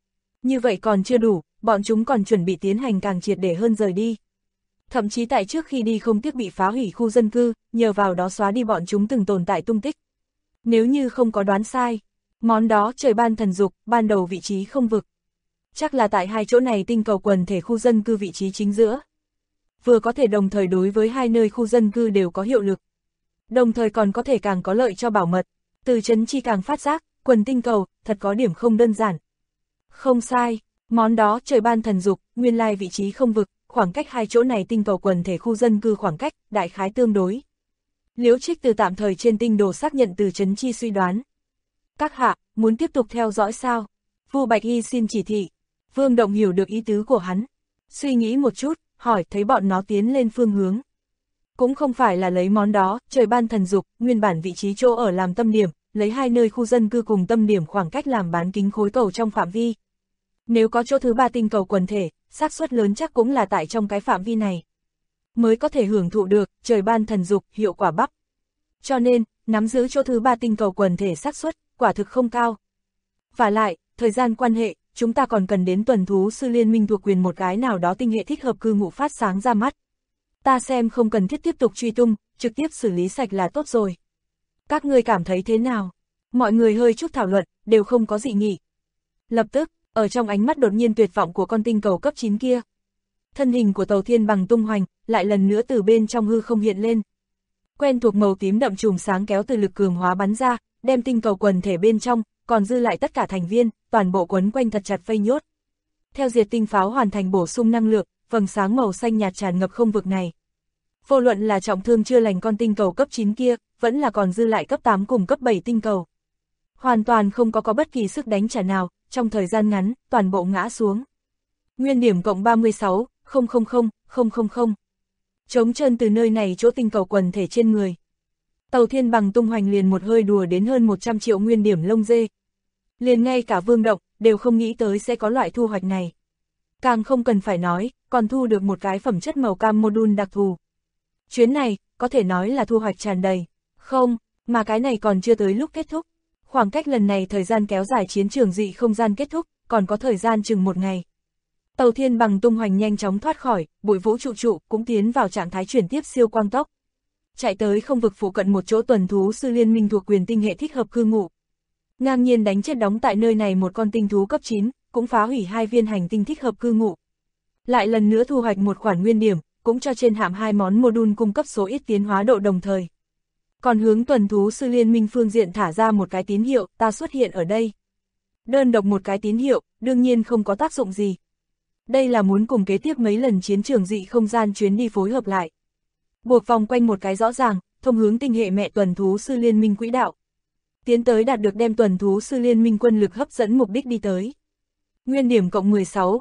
Như vậy còn chưa đủ, bọn chúng còn chuẩn bị tiến hành càng triệt để hơn rời đi. Thậm chí tại trước khi đi không tiếc bị phá hủy khu dân cư, nhờ vào đó xóa đi bọn chúng từng tồn tại tung tích. Nếu như không có đoán sai, món đó trời ban thần dục, ban đầu vị trí không vực. Chắc là tại hai chỗ này tinh cầu quần thể khu dân cư vị trí chính giữa. Vừa có thể đồng thời đối với hai nơi khu dân cư đều có hiệu lực. Đồng thời còn có thể càng có lợi cho bảo mật. Từ Trấn Chi càng phát giác, quần tinh cầu, thật có điểm không đơn giản. Không sai, món đó trời ban thần dục, nguyên lai vị trí không vực, khoảng cách hai chỗ này tinh cầu quần thể khu dân cư khoảng cách, đại khái tương đối. Liễu Trích từ tạm thời trên tinh đồ xác nhận Từ Trấn Chi suy đoán. Các hạ, muốn tiếp tục theo dõi sao? Vu Bạch Y xin chỉ thị. Vương Động hiểu được ý tứ của hắn. Suy nghĩ một chút, hỏi thấy bọn nó tiến lên phương hướng. Cũng không phải là lấy món đó, trời ban thần dục, nguyên bản vị trí chỗ ở làm tâm điểm, lấy hai nơi khu dân cư cùng tâm điểm khoảng cách làm bán kính khối cầu trong phạm vi. Nếu có chỗ thứ ba tinh cầu quần thể, xác suất lớn chắc cũng là tại trong cái phạm vi này. Mới có thể hưởng thụ được, trời ban thần dục, hiệu quả bắp. Cho nên, nắm giữ chỗ thứ ba tinh cầu quần thể xác suất, quả thực không cao. Và lại, thời gian quan hệ, chúng ta còn cần đến tuần thú sư liên minh thuộc quyền một cái nào đó tinh hệ thích hợp cư ngụ phát sáng ra mắt. Ta xem không cần thiết tiếp tục truy tung, trực tiếp xử lý sạch là tốt rồi. Các ngươi cảm thấy thế nào? Mọi người hơi chút thảo luận, đều không có dị nghị. Lập tức, ở trong ánh mắt đột nhiên tuyệt vọng của con tinh cầu cấp 9 kia, thân hình của Tàu Thiên Bằng tung hoành, lại lần nữa từ bên trong hư không hiện lên. Quen thuộc màu tím đậm chùm sáng kéo từ lực cường hóa bắn ra, đem tinh cầu quần thể bên trong, còn dư lại tất cả thành viên, toàn bộ quấn quanh thật chặt vây nhốt. Theo diệt tinh pháo hoàn thành bổ sung năng lượng, vầng sáng màu xanh nhạt tràn ngập không vực này. Vô luận là trọng thương chưa lành con tinh cầu cấp 9 kia, vẫn là còn dư lại cấp 8 cùng cấp 7 tinh cầu. Hoàn toàn không có bất kỳ sức đánh trả nào, trong thời gian ngắn, toàn bộ ngã xuống. Nguyên điểm cộng 36, 000. Trống trơn từ nơi này chỗ tinh cầu quần thể trên người. Tàu Thiên Bằng tung hoành liền một hơi đùa đến hơn 100 triệu nguyên điểm lông dê. Liền ngay cả Vương Động, đều không nghĩ tới sẽ có loại thu hoạch này. Càng không cần phải nói, còn thu được một cái phẩm chất màu cam module đặc thù. Chuyến này, có thể nói là thu hoạch tràn đầy. Không, mà cái này còn chưa tới lúc kết thúc. Khoảng cách lần này thời gian kéo dài chiến trường dị không gian kết thúc, còn có thời gian chừng một ngày. Tàu Thiên Bằng tung hoành nhanh chóng thoát khỏi, bụi vũ trụ cũng tiến vào trạng thái chuyển tiếp siêu quang tốc. Chạy tới không vực phụ cận một chỗ tuần thú sư liên minh thuộc quyền tinh hệ thích hợp cư ngụ. Ngang nhiên đánh chết đóng tại nơi này một con tinh thú cấp 9, cũng phá hủy hai viên hành tinh thích hợp cư ngụ. Lại lần nữa thu hoạch một khoản nguyên điểm, cũng cho trên hạm hai món module cung cấp số ít tiến hóa độ đồng thời. Còn hướng tuần thú sư liên minh phương diện thả ra một cái tín hiệu, ta xuất hiện ở đây. Đơn độc một cái tín hiệu, đương nhiên không có tác dụng gì. Đây là muốn cùng kế tiếp mấy lần chiến trường dị không gian chuyến đi phối hợp lại. Buộc vòng quanh một cái rõ ràng, thông hướng tinh hệ mẹ tuần thú sư liên minh quỹ đạo. Tiến tới đạt được đem tuần thú sư liên minh quân lực hấp dẫn mục đích đi tới. Nguyên điểm cộng 16,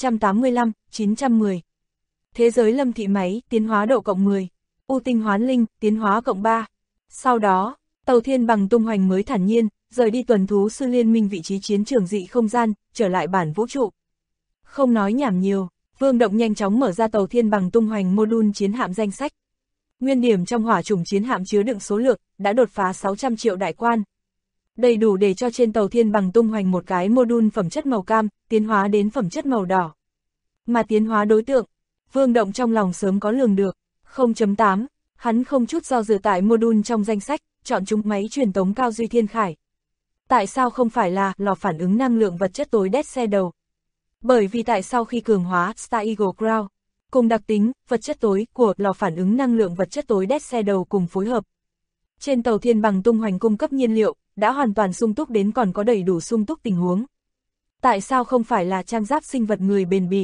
285, 910. Thế giới lâm thị máy, tiến hóa độ cộng 10. U tinh hoán linh, tiến hóa cộng 3. Sau đó, Tàu Thiên Bằng tung hoành mới thản nhiên, rời đi tuần thú sư liên minh vị trí chiến trường dị không gian, trở lại bản vũ trụ. Không nói nhảm nhiều, Vương Động nhanh chóng mở ra Tàu Thiên Bằng tung hoành module chiến hạm danh sách. Nguyên điểm trong hỏa chủng chiến hạm chứa đựng số lượng, đã đột phá 600 triệu đại quan. Đầy đủ để cho trên Tàu Thiên Bằng tung hoành một cái module phẩm chất màu cam, tiến hóa đến phẩm chất màu đỏ. Mà tiến hóa đối tượng, Vương Động trong lòng sớm có lường được, 0.8, hắn không chút do dự tại module trong danh sách, chọn chúng máy truyền tống cao duy thiên khải. Tại sao không phải là lò phản ứng năng lượng vật chất tối Dead Shadow? Bởi vì tại sau khi cường hóa Star Eagle Crown, cùng đặc tính, vật chất tối của lò phản ứng năng lượng vật chất tối Dead Shadow cùng phối hợp. Trên Tàu Thiên Bằng tung hoành cung cấp nhiên liệu, đã hoàn toàn sung túc đến còn có đầy đủ sung túc tình huống. Tại sao không phải là trang giáp sinh vật người bền bỉ?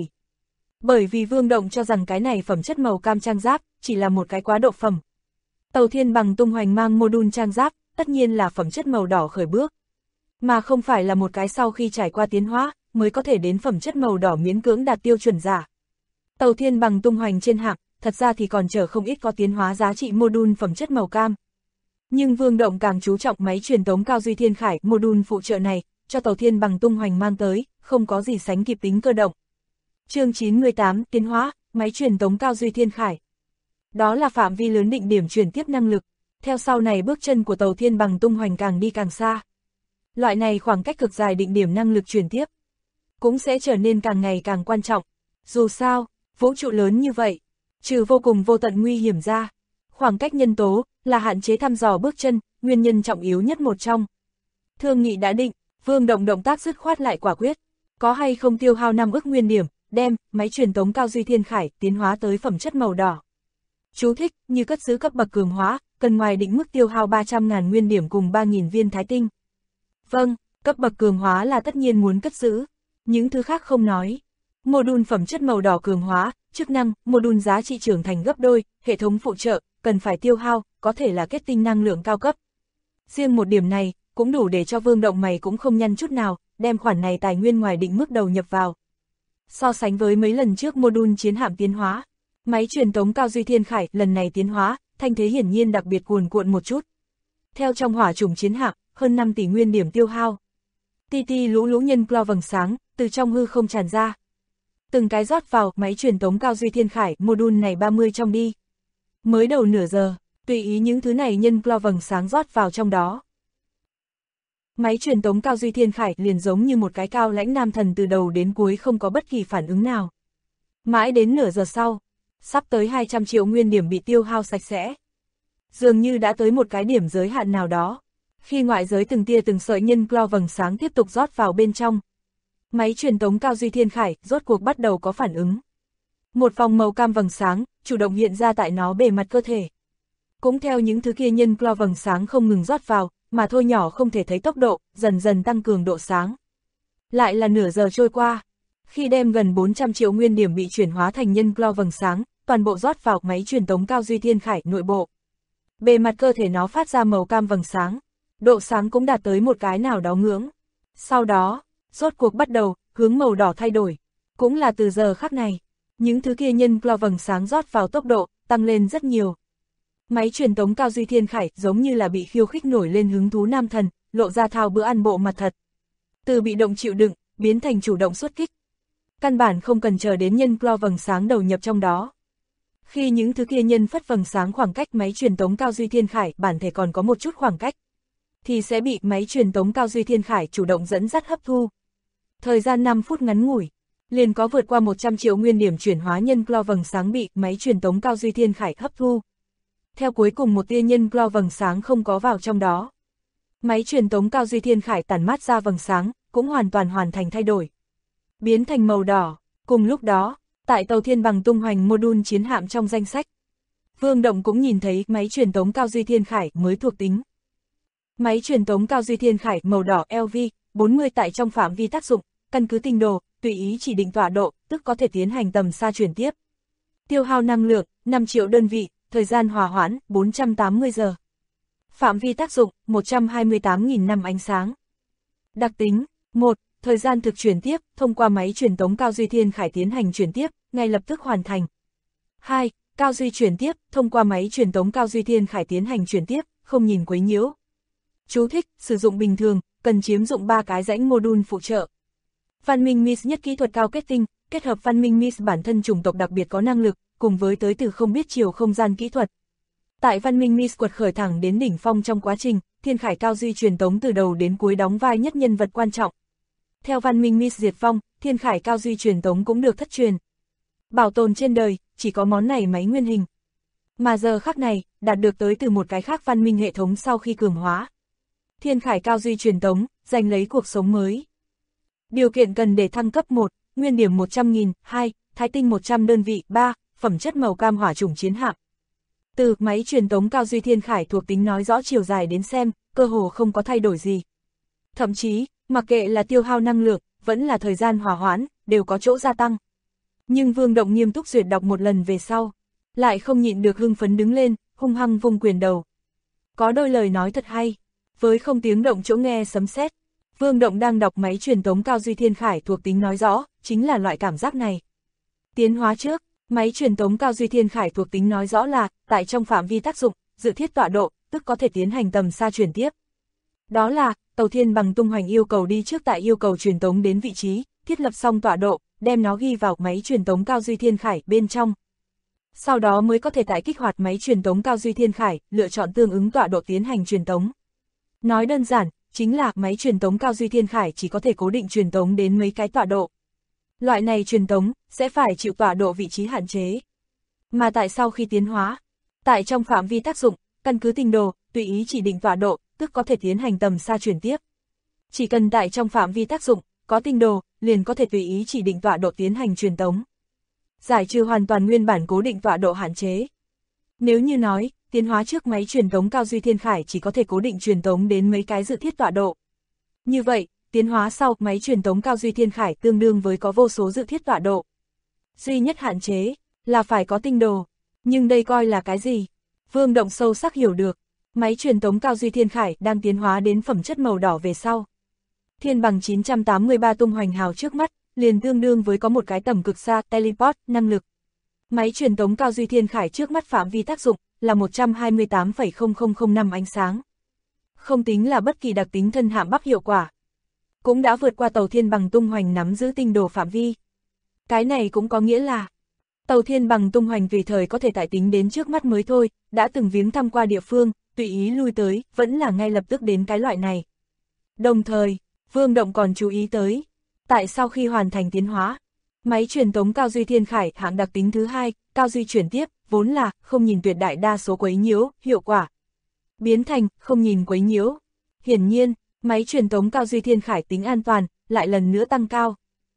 Bởi vì Vương Động cho rằng cái này phẩm chất màu cam trang giáp, chỉ là một cái quá độ phẩm. Tàu Thiên Bằng tung hoành mang module trang giáp, tất nhiên là phẩm chất màu đỏ khởi bước. Mà không phải là một cái sau khi trải qua tiến hóa, mới có thể đến phẩm chất màu đỏ miễn cưỡng đạt tiêu chuẩn giả. Tàu Thiên Bằng tung hoành trên hạm, thật ra thì còn chở không ít có tiến hóa giá trị module phẩm chất màu cam. Nhưng Vương Động càng chú trọng máy truyền tống cao duy thiên khải module phụ trợ này, cho Tàu Thiên Bằng tung hoành mang tới, không có gì sánh kịp tính cơ động. Chương 98, tiến hóa, máy truyền tống cao duy thiên khải. Đó là phạm vi lớn định điểm truyền tiếp năng lực, theo sau này bước chân của Tàu Thiên Bằng tung hoành càng đi càng xa. Loại này khoảng cách cực dài định điểm năng lực truyền tiếp. cũng sẽ trở nên càng ngày càng quan trọng. Dù sao, vũ trụ lớn như vậy, trừ vô cùng vô tận nguy hiểm ra, khoảng cách nhân tố là hạn chế thăm dò bước chân, nguyên nhân trọng yếu nhất một trong. Thương nghị đã định, Vương Động động tác dứt khoát lại quả quyết, có hay không tiêu hao 5 ức nguyên điểm, đem máy truyền tống Cao Duy Thiên Khải tiến hóa tới phẩm chất màu đỏ. Chú thích, như cất giữ cấp bậc cường hóa, cần ngoài định mức tiêu hao 300.000 nguyên điểm cùng 3.000 viên thái tinh. Vâng, cấp bậc cường hóa là tất nhiên muốn cất giữ, những thứ khác không nói. Module phẩm chất màu đỏ cường hóa, chức năng, module giá trị trưởng thành gấp đôi, hệ thống phụ trợ, cần phải tiêu hao, có thể là kết tinh năng lượng cao cấp. Riêng một điểm này, cũng đủ để cho Vương Động mày cũng không nhăn chút nào, đem khoản này tài nguyên ngoài định mức đầu nhập vào. So sánh với mấy lần trước module chiến hạm tiến hóa, máy truyền tống Cao Duy Thiên Khải lần này tiến hóa, thanh thế hiển nhiên đặc biệt cuồn cuộn một chút. Theo trong hỏa chủng chiến hạm, hơn 5 tỷ nguyên điểm tiêu hao. Ti ti lũ lũ nhân clo vầng sáng, từ trong hư không tràn ra. Từng cái rót vào máy truyền tống Cao Duy Thiên Khải module này 30 trong đi. Mới đầu nửa giờ, tùy ý những thứ này nhân clo vầng sáng rót vào trong đó. Máy truyền tống Cao Duy Thiên Khải liền giống như một cái cao lãnh nam thần từ đầu đến cuối không có bất kỳ phản ứng nào. Mãi đến nửa giờ sau, sắp tới 200 triệu nguyên điểm bị tiêu hao sạch sẽ. Dường như đã tới một cái điểm giới hạn nào đó. Khi ngoại giới từng tia từng sợi nhân clo vầng sáng tiếp tục rót vào bên trong, máy truyền tống Cao Duy Thiên Khải rốt cuộc bắt đầu có phản ứng. Một vòng màu cam vầng sáng chủ động hiện ra tại nó bề mặt cơ thể. Cũng theo những thứ kia nhân clo vầng sáng không ngừng rót vào, mà thôi nhỏ không thể thấy tốc độ, dần dần tăng cường độ sáng. Lại là nửa giờ trôi qua, khi đem gần 400 triệu nguyên điểm bị chuyển hóa thành nhân clo vầng sáng, toàn bộ rót vào máy truyền tống Cao Duy Thiên Khải nội bộ. Bề mặt cơ thể nó phát ra màu cam vầng sáng, độ sáng cũng đạt tới một cái nào đó ngưỡng. Sau đó, rốt cuộc bắt đầu, hướng màu đỏ thay đổi. Cũng là từ giờ khắc này, những thứ kia nhân clo vầng sáng rót vào tốc độ, tăng lên rất nhiều. Máy truyền tống Cao Duy Thiên Khải giống như là bị khiêu khích nổi lên hứng thú nam thần, lộ ra thao bữa ăn bộ mặt thật. Từ bị động chịu đựng, biến thành chủ động xuất kích. Căn bản không cần chờ đến nhân clo vầng sáng đầu nhập trong đó. Khi những thứ kia nhân phất vầng sáng khoảng cách máy truyền tống Cao Duy Thiên Khải bản thể còn có một chút khoảng cách, thì sẽ bị máy truyền tống Cao Duy Thiên Khải chủ động dẫn dắt hấp thu. Thời gian 5 phút ngắn ngủi, liền có vượt qua 100 triệu nguyên điểm chuyển hóa nhân clo vầng sáng bị máy truyền tống Cao Duy Thiên Khải hấp thu. Theo cuối cùng một tia nhân clo vầng sáng không có vào trong đó. Máy truyền tống Cao Duy Thiên Khải tản mát ra vầng sáng, cũng hoàn toàn hoàn thành thay đổi. Biến thành màu đỏ, cùng lúc đó, tại tàu thiên bằng tung hoành module chiến hạm trong danh sách. Vương Động cũng nhìn thấy máy truyền tống Cao Duy Thiên Khải mới thuộc tính. Máy truyền tống Cao Duy Thiên Khải màu đỏ LV40 tại trong phạm vi tác dụng, căn cứ tinh đồ, tùy ý chỉ định tọa độ, tức có thể tiến hành tầm xa chuyển tiếp. Tiêu hao năng lượng, 5 triệu đơn vị, thời gian hòa hoãn, 480 giờ. Phạm vi tác dụng, 128.000 năm ánh sáng. Đặc tính, 1. Thời gian thực chuyển tiếp, thông qua máy truyền tống Cao Duy Thiên Khải tiến hành chuyển tiếp, ngay lập tức hoàn thành. 2. Cao Duy chuyển tiếp, thông qua máy truyền tống Cao Duy Thiên Khải tiến hành chuyển tiếp, không nhìn quấy nhiễu. Chú thích, sử dụng bình thường, cần chiếm dụng 3 cái rãnh module phụ trợ. Văn minh Miss nhất kỹ thuật cao kết tinh, kết hợp văn minh Miss bản thân chủng tộc đặc biệt có năng lực, cùng với tới từ không biết chiều không gian kỹ thuật. Tại văn minh Miss quật khởi thẳng đến đỉnh phong trong quá trình, Thiên Khải Cao Duy truyền tống từ đầu đến cuối đóng vai nhất nhân vật quan trọng. Theo văn minh Miss diệt vong, Thiên Khải Cao Duy truyền tống cũng được thất truyền. Bảo tồn trên đời, chỉ có món này máy nguyên hình. Mà giờ khắc này, đạt được tới từ một cái khác văn minh hệ thống sau khi cường hóa. Thiên Khải Cao Duy truyền tống, giành lấy cuộc sống mới. Điều kiện cần để thăng cấp 1, nguyên điểm 100.000, 2, thái tinh 100 đơn vị, 3, phẩm chất màu cam hỏa chủng chiến hạm. Từ máy truyền tống Cao Duy Thiên Khải thuộc tính nói rõ chiều dài đến xem, cơ hồ không có thay đổi gì. Thậm chí, mặc kệ là tiêu hao năng lượng, vẫn là thời gian hòa hoãn, đều có chỗ gia tăng. Nhưng Vương Động nghiêm túc duyệt đọc một lần về sau, lại không nhịn được hưng phấn đứng lên, hung hăng vung quyền đầu. Có đôi lời nói thật hay, với không tiếng động chỗ nghe sấm sét. Vương Động đang đọc máy truyền tống Cao Duy Thiên Khải thuộc tính nói rõ, chính là loại cảm giác này. Tiến hóa trước, máy truyền tống Cao Duy Thiên Khải thuộc tính nói rõ là, tại trong phạm vi tác dụng, dự thiết tọa độ, tức có thể tiến hành tầm xa chuyển tiếp. Đó là, tàu thiên bằng tung hoành yêu cầu đi trước tại yêu cầu truyền tống đến vị trí, thiết lập xong tọa độ, đem nó ghi vào máy truyền tống Cao Duy Thiên Khải bên trong. Sau đó mới có thể tại kích hoạt máy truyền tống Cao Duy Thiên Khải, lựa chọn tương ứng tọa độ tiến hành truyền tống. Nói đơn giản, chính là máy truyền tống Cao Duy Thiên Khải chỉ có thể cố định truyền tống đến mấy cái tọa độ. Loại này truyền tống sẽ phải chịu tọa độ vị trí hạn chế. Mà tại sau khi tiến hóa, tại trong phạm vi tác dụng, căn cứ tinh đồ, tùy ý chỉ định tọa độ, tức có thể tiến hành tầm xa truyền tiếp. Chỉ cần tại trong phạm vi tác dụng, có tinh đồ, liền có thể tùy ý chỉ định tọa độ tiến hành truyền tống. Giải trừ hoàn toàn nguyên bản cố định tọa độ hạn chế. Nếu như nói, tiến hóa trước máy truyền tống Cao Duy Thiên Khải chỉ có thể cố định truyền tống đến mấy cái dự thiết tọa độ. Như vậy, tiến hóa sau máy truyền tống Cao Duy Thiên Khải tương đương với có vô số dự thiết tọa độ. Duy nhất hạn chế là phải có tinh đồ. Nhưng đây coi là cái gì? Vương Động sâu sắc hiểu được. Máy truyền tống Cao Duy Thiên Khải đang tiến hóa đến phẩm chất màu đỏ về sau. Thiên bằng 983 tung hoành hào trước mắt, liền tương đương với có một cái tầm cực xa teleport năng lực. Máy truyền tống Cao Duy Thiên Khải trước mắt phạm vi tác dụng là 128,0005 ánh sáng. Không tính là bất kỳ đặc tính thân hạm bắp hiệu quả. Cũng đã vượt qua tàu thiên bằng tung hoành nắm giữ tinh đồ phạm vi. Cái này cũng có nghĩa là tàu thiên bằng tung hoành tùy thời có thể tải tính đến trước mắt mới thôi, đã từng viếng thăm qua địa phương, tùy ý lui tới, vẫn là ngay lập tức đến cái loại này. Đồng thời, Vương Động còn chú ý tới, tại sau khi hoàn thành tiến hóa, máy truyền tống Cao Duy Thiên Khải hạng đặc tính thứ hai, Cao Duy chuyển tiếp, vốn là không nhìn tuyệt đại đa số quấy nhiễu, hiệu quả. Biến thành không nhìn quấy nhiễu. Hiển nhiên, máy truyền tống Cao Duy Thiên Khải tính an toàn, lại lần nữa tăng cao.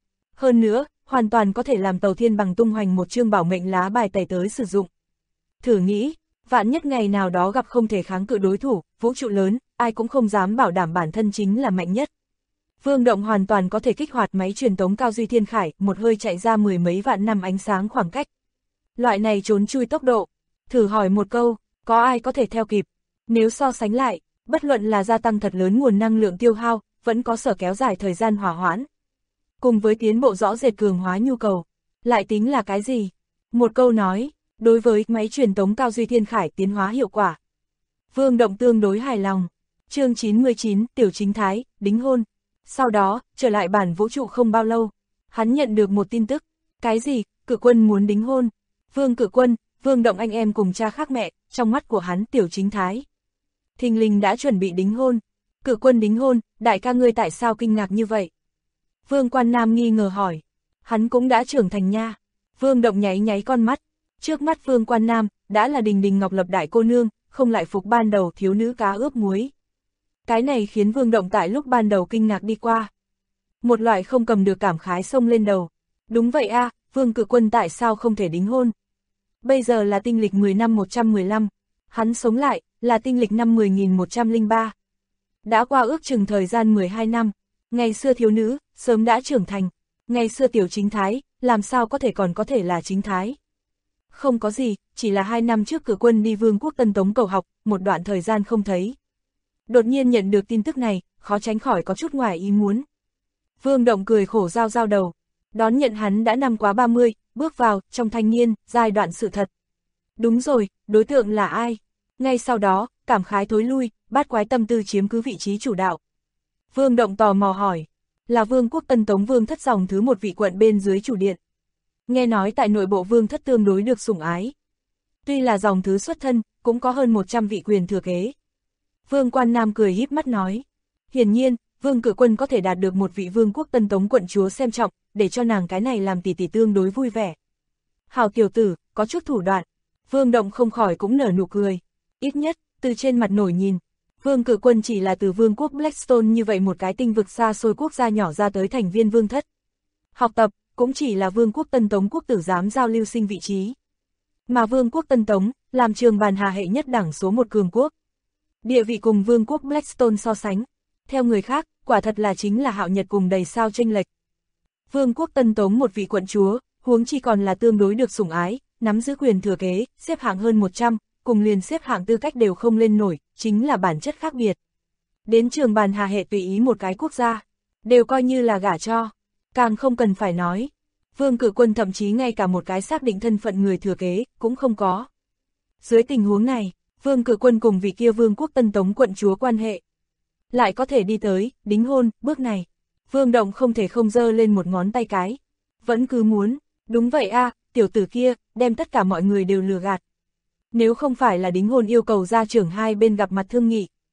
Hơn nữa, hoàn toàn có thể làm tàu thiên bằng tung hoành một chương bảo mệnh lá bài tẩy tới sử dụng. Thử nghĩ, vạn nhất ngày nào đó gặp không thể kháng cự đối thủ, vũ trụ lớn, ai cũng không dám bảo đảm bản thân chính là mạnh nhất. Vương Động hoàn toàn có thể kích hoạt máy truyền tống Cao Duy Thiên Khải, một hơi chạy ra mười mấy vạn năm ánh sáng khoảng cách. Loại này trốn chui tốc độ, thử hỏi một câu, có ai có thể theo kịp? Nếu so sánh lại, bất luận là gia tăng thật lớn nguồn năng lượng tiêu hao, vẫn có sở kéo dài thời gian hỏa hoãn. Cùng với tiến bộ rõ rệt cường hóa nhu cầu, lại tính là cái gì? Một câu nói, đối với máy truyền tống Cao Duy Thiên Khải tiến hóa hiệu quả. Vương Động tương đối hài lòng. Chương 99, Tiểu Chính Thái, đính hôn. Sau đó, trở lại bản vũ trụ không bao lâu, hắn nhận được một tin tức. Cái gì? Cự Quân muốn đính hôn. Vương Cự Quân, Vương Động anh em cùng cha khác mẹ, trong mắt của hắn Tiểu Chính Thái thình lình đã chuẩn bị đính hôn. Cự Quân đính hôn, đại ca ngươi tại sao kinh ngạc như vậy? Vương Quan Nam nghi ngờ hỏi. Hắn cũng đã trưởng thành nha. Vương Động nháy nháy con mắt. Trước mắt Vương Quan Nam, đã là Đình Đình Ngọc Lập đại cô nương, không lại phục ban đầu thiếu nữ cá ướp muối. Cái này khiến Vương Động tại lúc ban đầu kinh ngạc đi qua. Một loại không cầm được cảm khái xông lên đầu. Đúng vậy a, Vương Cự Quân tại sao không thể đính hôn? Bây giờ là tinh lịch 10 năm 115, hắn sống lại, là tinh lịch năm 10.103. Đã qua ước chừng thời gian 12 năm, ngày xưa thiếu nữ, sớm đã trưởng thành, ngày xưa Tiểu Chính Thái, làm sao có thể còn có thể là Chính Thái? Không có gì, chỉ là 2 năm trước Cự Quân đi Vương quốc Tân Tống cầu học, một đoạn thời gian không thấy. Đột nhiên nhận được tin tức này, khó tránh khỏi có chút ngoài ý muốn. Vương Động cười khổ giao đầu, đón nhận hắn đã năm quá 30, bước vào, trong thanh niên, giai đoạn sự thật. Đúng rồi, đối tượng là ai? Ngay sau đó, cảm khái thối lui, bát quái tâm tư chiếm cứ vị trí chủ đạo. Vương Động tò mò hỏi, là Vương quốc Tân Tống Vương thất dòng thứ một vị quận bên dưới chủ điện. Nghe nói tại nội bộ Vương thất tương đối được sủng ái. Tuy là dòng thứ xuất thân, cũng có hơn 100 vị quyền thừa kế. Vương Quan Nam cười híp mắt nói, hiển nhiên, Vương Cự Quân có thể đạt được một vị Vương quốc Tân Tống quận chúa xem trọng, để cho nàng cái này làm tỷ tỷ tương đối vui vẻ. Hào tiểu tử, có chút thủ đoạn. Vương Động không khỏi cũng nở nụ cười. Ít nhất, từ trên mặt nổi nhìn, Vương Cự Quân chỉ là từ Vương quốc Blackstone như vậy một cái tinh vực xa xôi quốc gia nhỏ ra tới thành viên Vương thất. Học tập, cũng chỉ là Vương quốc Tân Tống quốc tử giám giao lưu sinh vị trí. Mà Vương quốc Tân Tống, làm trường bàn hà hệ nhất đẳng số một cường quốc. Địa vị cùng Vương quốc Blackstone so sánh, theo người khác, quả thật là chính là hạo nhật cùng đầy sao chênh lệch. Vương quốc Tân Tống một vị quận chúa, huống chi còn là tương đối được sủng ái, nắm giữ quyền thừa kế, xếp hạng hơn 100, cùng liền xếp hạng tư cách đều không lên nổi, chính là bản chất khác biệt. Đến trường bàn hà hệ tùy ý một cái quốc gia, đều coi như là gả cho, càng không cần phải nói. Vương Cự Quân thậm chí ngay cả một cái xác định thân phận người thừa kế, cũng không có. Dưới tình huống này, Vương Cự Quân cùng vị kia Vương quốc Tân Tống quận chúa quan hệ, lại có thể đi tới, đính hôn, bước này. Vương Động không thể không giơ lên một ngón tay cái. Vẫn cứ muốn, đúng vậy a, tiểu tử kia, đem tất cả mọi người đều lừa gạt. Nếu không phải là đính hôn yêu cầu gia trưởng hai bên gặp mặt thương nghị,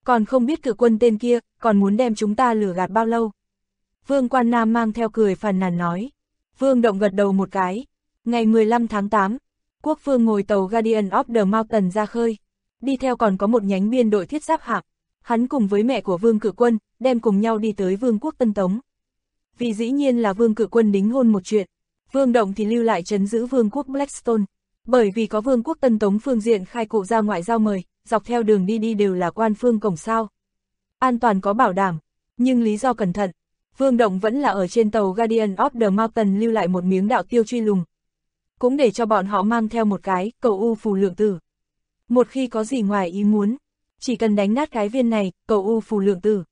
Còn không biết cự quân tên kia, còn muốn đem chúng ta lừa gạt bao lâu. Vương Quan Nam mang theo cười phàn nàn nói. Vương Động gật đầu một cái. Ngày 15 tháng 8, Quốc Vương ngồi tàu Guardian of the Mountain ra khơi. Đi theo còn có một nhánh biên đội thiết giáp hạm. Hắn cùng với mẹ của Vương Cự Quân, đem cùng nhau đi tới Vương quốc Tân Tống. Vì dĩ nhiên là Vương Cự Quân đính hôn một chuyện, Vương Động thì lưu lại trấn giữ Vương quốc Blackstone. Bởi vì có Vương quốc Tân Tống phương diện khai cụ ra ngoại giao mời, dọc theo đường đi đều là quan phương cổng sao. An toàn có bảo đảm, nhưng lý do cẩn thận, Vương Động vẫn là ở trên tàu Guardian of the Mountain lưu lại một miếng đạo tiêu truy lùng. Cũng để cho bọn họ mang theo một cái cầu u phù lượng tử. Một khi có gì ngoài ý muốn, chỉ cần đánh nát cái viên này, cầu u phù lượng tử,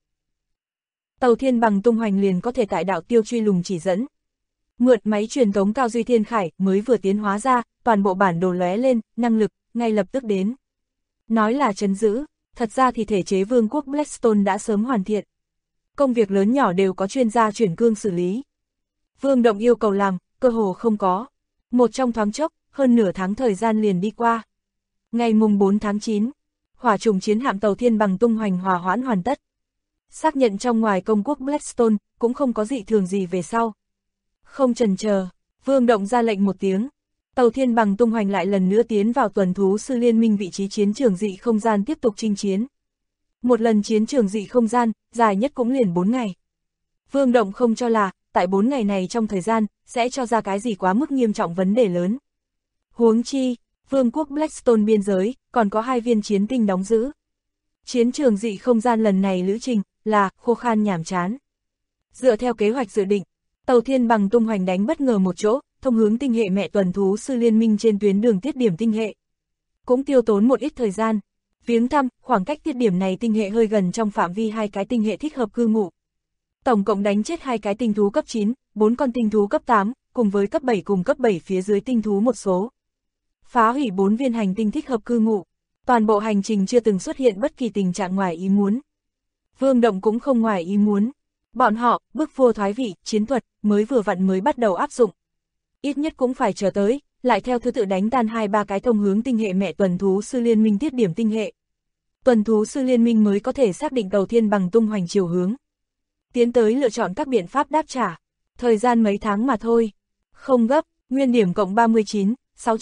tàu thiên bằng tung hoành liền có thể tại đạo tiêu truy lùng chỉ dẫn. Mượn máy truyền tống cao duy thiên khải mới vừa tiến hóa ra, toàn bộ bản đồ lóe lên, năng lực, ngay lập tức đến. Nói là trấn giữ, thật ra thì thể chế Vương quốc Blackstone đã sớm hoàn thiện. Công việc lớn nhỏ đều có chuyên gia chuyển cương xử lý. Vương Động yêu cầu làm, cơ hồ không có. Một trong thoáng chốc, hơn nửa tháng thời gian liền đi qua. Ngày mùng 4 tháng 9, hỏa trùng chiến hạm tàu thiên bằng tung hoành hòa hoãn hoàn tất. Xác nhận trong ngoài công quốc Blackstone, cũng không có dị thường gì về sau. Không chần chờ, Vương Động ra lệnh một tiếng. Tàu thiên bằng tung hoành lại lần nữa tiến vào tuần thú sư liên minh vị trí chiến trường dị không gian tiếp tục chinh chiến. Một lần chiến trường dị không gian, dài nhất cũng liền 4 ngày. Vương Động không cho là, tại 4 ngày này trong thời gian, sẽ cho ra cái gì quá mức nghiêm trọng vấn đề lớn. Huống chi, Vương quốc Blackstone biên giới, còn có 2 viên chiến tinh đóng giữ. Chiến trường dị không gian lần này lữ trình, là khô khan nhàm chán. Dựa theo kế hoạch dự định, tàu thiên bằng tung hoành đánh bất ngờ một chỗ, thông hướng tinh hệ mẹ tuần thú sư liên minh trên tuyến đường tiết điểm tinh hệ. Cũng tiêu tốn một ít thời gian. Viếng thăm, khoảng cách tiết điểm này tinh hệ hơi gần trong phạm vi 2 cái tinh hệ thích hợp cư ngụ. Tổng cộng đánh chết 2 cái tinh thú cấp 9, 4 con tinh thú cấp 8, cùng với cấp 7 cùng cấp 7 phía dưới tinh thú một số. Phá hủy 4 viên hành tinh thích hợp cư ngụ. Toàn bộ hành trình chưa từng xuất hiện bất kỳ tình trạng ngoài ý muốn. Vương Động cũng không ngoài ý muốn. Bọn họ, bức vua thoái vị, chiến thuật, mới vừa vặn mới bắt đầu áp dụng. Ít nhất cũng phải chờ tới, lại theo thứ tự đánh tan 2-3 cái thông hướng tinh hệ mẹ tuần thú sư liên minh tiết điểm tinh hệ. Tuần thú sư liên minh mới có thể xác định tàu thiên bằng tung hoành chiều hướng. Tiến tới lựa chọn các biện pháp đáp trả. Thời gian mấy tháng mà thôi. Không gấp, nguyên điểm cộng 39,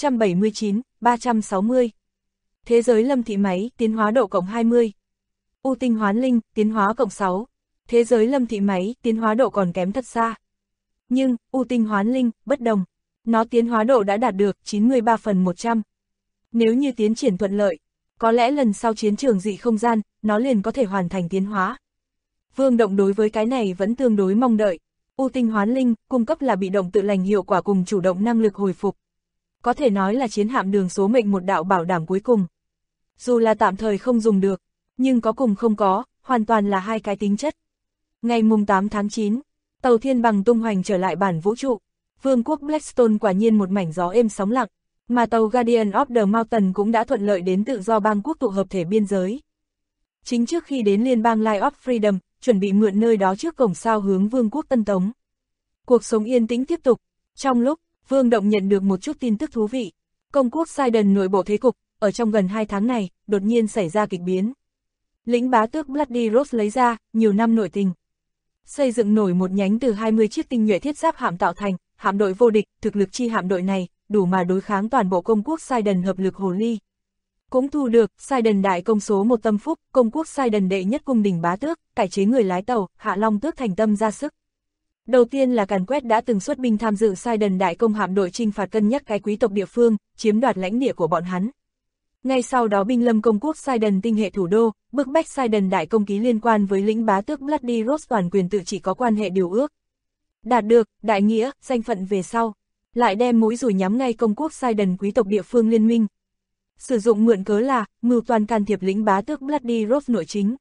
679, 360. Thế giới lâm thị máy, tiến hóa độ cộng 20. U tinh hoán linh, tiến hóa cộng 6. Thế giới lâm thị máy, tiến hóa độ còn kém thật xa. Nhưng, U tinh hoán linh, bất đồng. Nó tiến hóa độ đã đạt được 93/100. Nếu như tiến triển thuận lợi, có lẽ lần sau chiến trường dị không gian, nó liền có thể hoàn thành tiến hóa. Vương Động đối với cái này vẫn tương đối mong đợi. U tinh hoán linh, cung cấp là bị động tự lành hiệu quả cùng chủ động năng lực hồi phục. Có thể nói là chiến hạm đường số mệnh một đạo bảo đảm cuối cùng. Dù là tạm thời không dùng được, nhưng có cùng không có, hoàn toàn là 2 cái tính chất. Ngày mùng 8 tháng 9, tàu thiên bằng tung hoành trở lại bản vũ trụ. Vương quốc Blackstone quả nhiên một mảnh gió êm sóng lặng, mà tàu Guardian of the Mountain cũng đã thuận lợi đến tự do bang quốc tụ hợp thể biên giới. Chính trước khi đến liên bang Line of Freedom, chuẩn bị mượn nơi đó trước cổng sao hướng Vương quốc Tân Tống. Cuộc sống yên tĩnh tiếp tục. Trong lúc, Vương Động nhận được một chút tin tức thú vị. Công quốc Sidon nội bộ thế cục, ở trong gần 2 tháng này, đột nhiên xảy ra kịch biến. Lĩnh bá tước Bloody Rose lấy ra, nhiều năm nội tình. Xây dựng nổi một nhánh từ 20 chiếc tinh nhuệ thiết giáp hạm tạo thành, hạm đội vô địch, thực lực chi hạm đội này, đủ mà đối kháng toàn bộ công quốc Sidon hợp lực hồ ly. Cũng thu được, Sidon đại công số 1 tâm phúc, công quốc Sidon đệ nhất cung đình bá tước, cải chế người lái tàu, Hạ Long tước thành tâm ra sức. Đầu tiên là càn quét đã từng xuất binh tham dự Sidon đại công hạm đội chinh phạt cân nhắc cái quý tộc địa phương, chiếm đoạt lãnh địa của bọn hắn. Ngay sau đó binh lâm công quốc Sidon tinh hệ thủ đô, bức bách Sidon đại công ký liên quan với lĩnh bá tước Bloody Rose toàn quyền tự chỉ có quan hệ điều ước. Đạt được, đại nghĩa, danh phận về sau, lại đem mũi dùi nhắm ngay công quốc Sidon quý tộc địa phương liên minh. Sử dụng mượn cớ là, mưu toan can thiệp lĩnh bá tước Bloody Rose nội chính.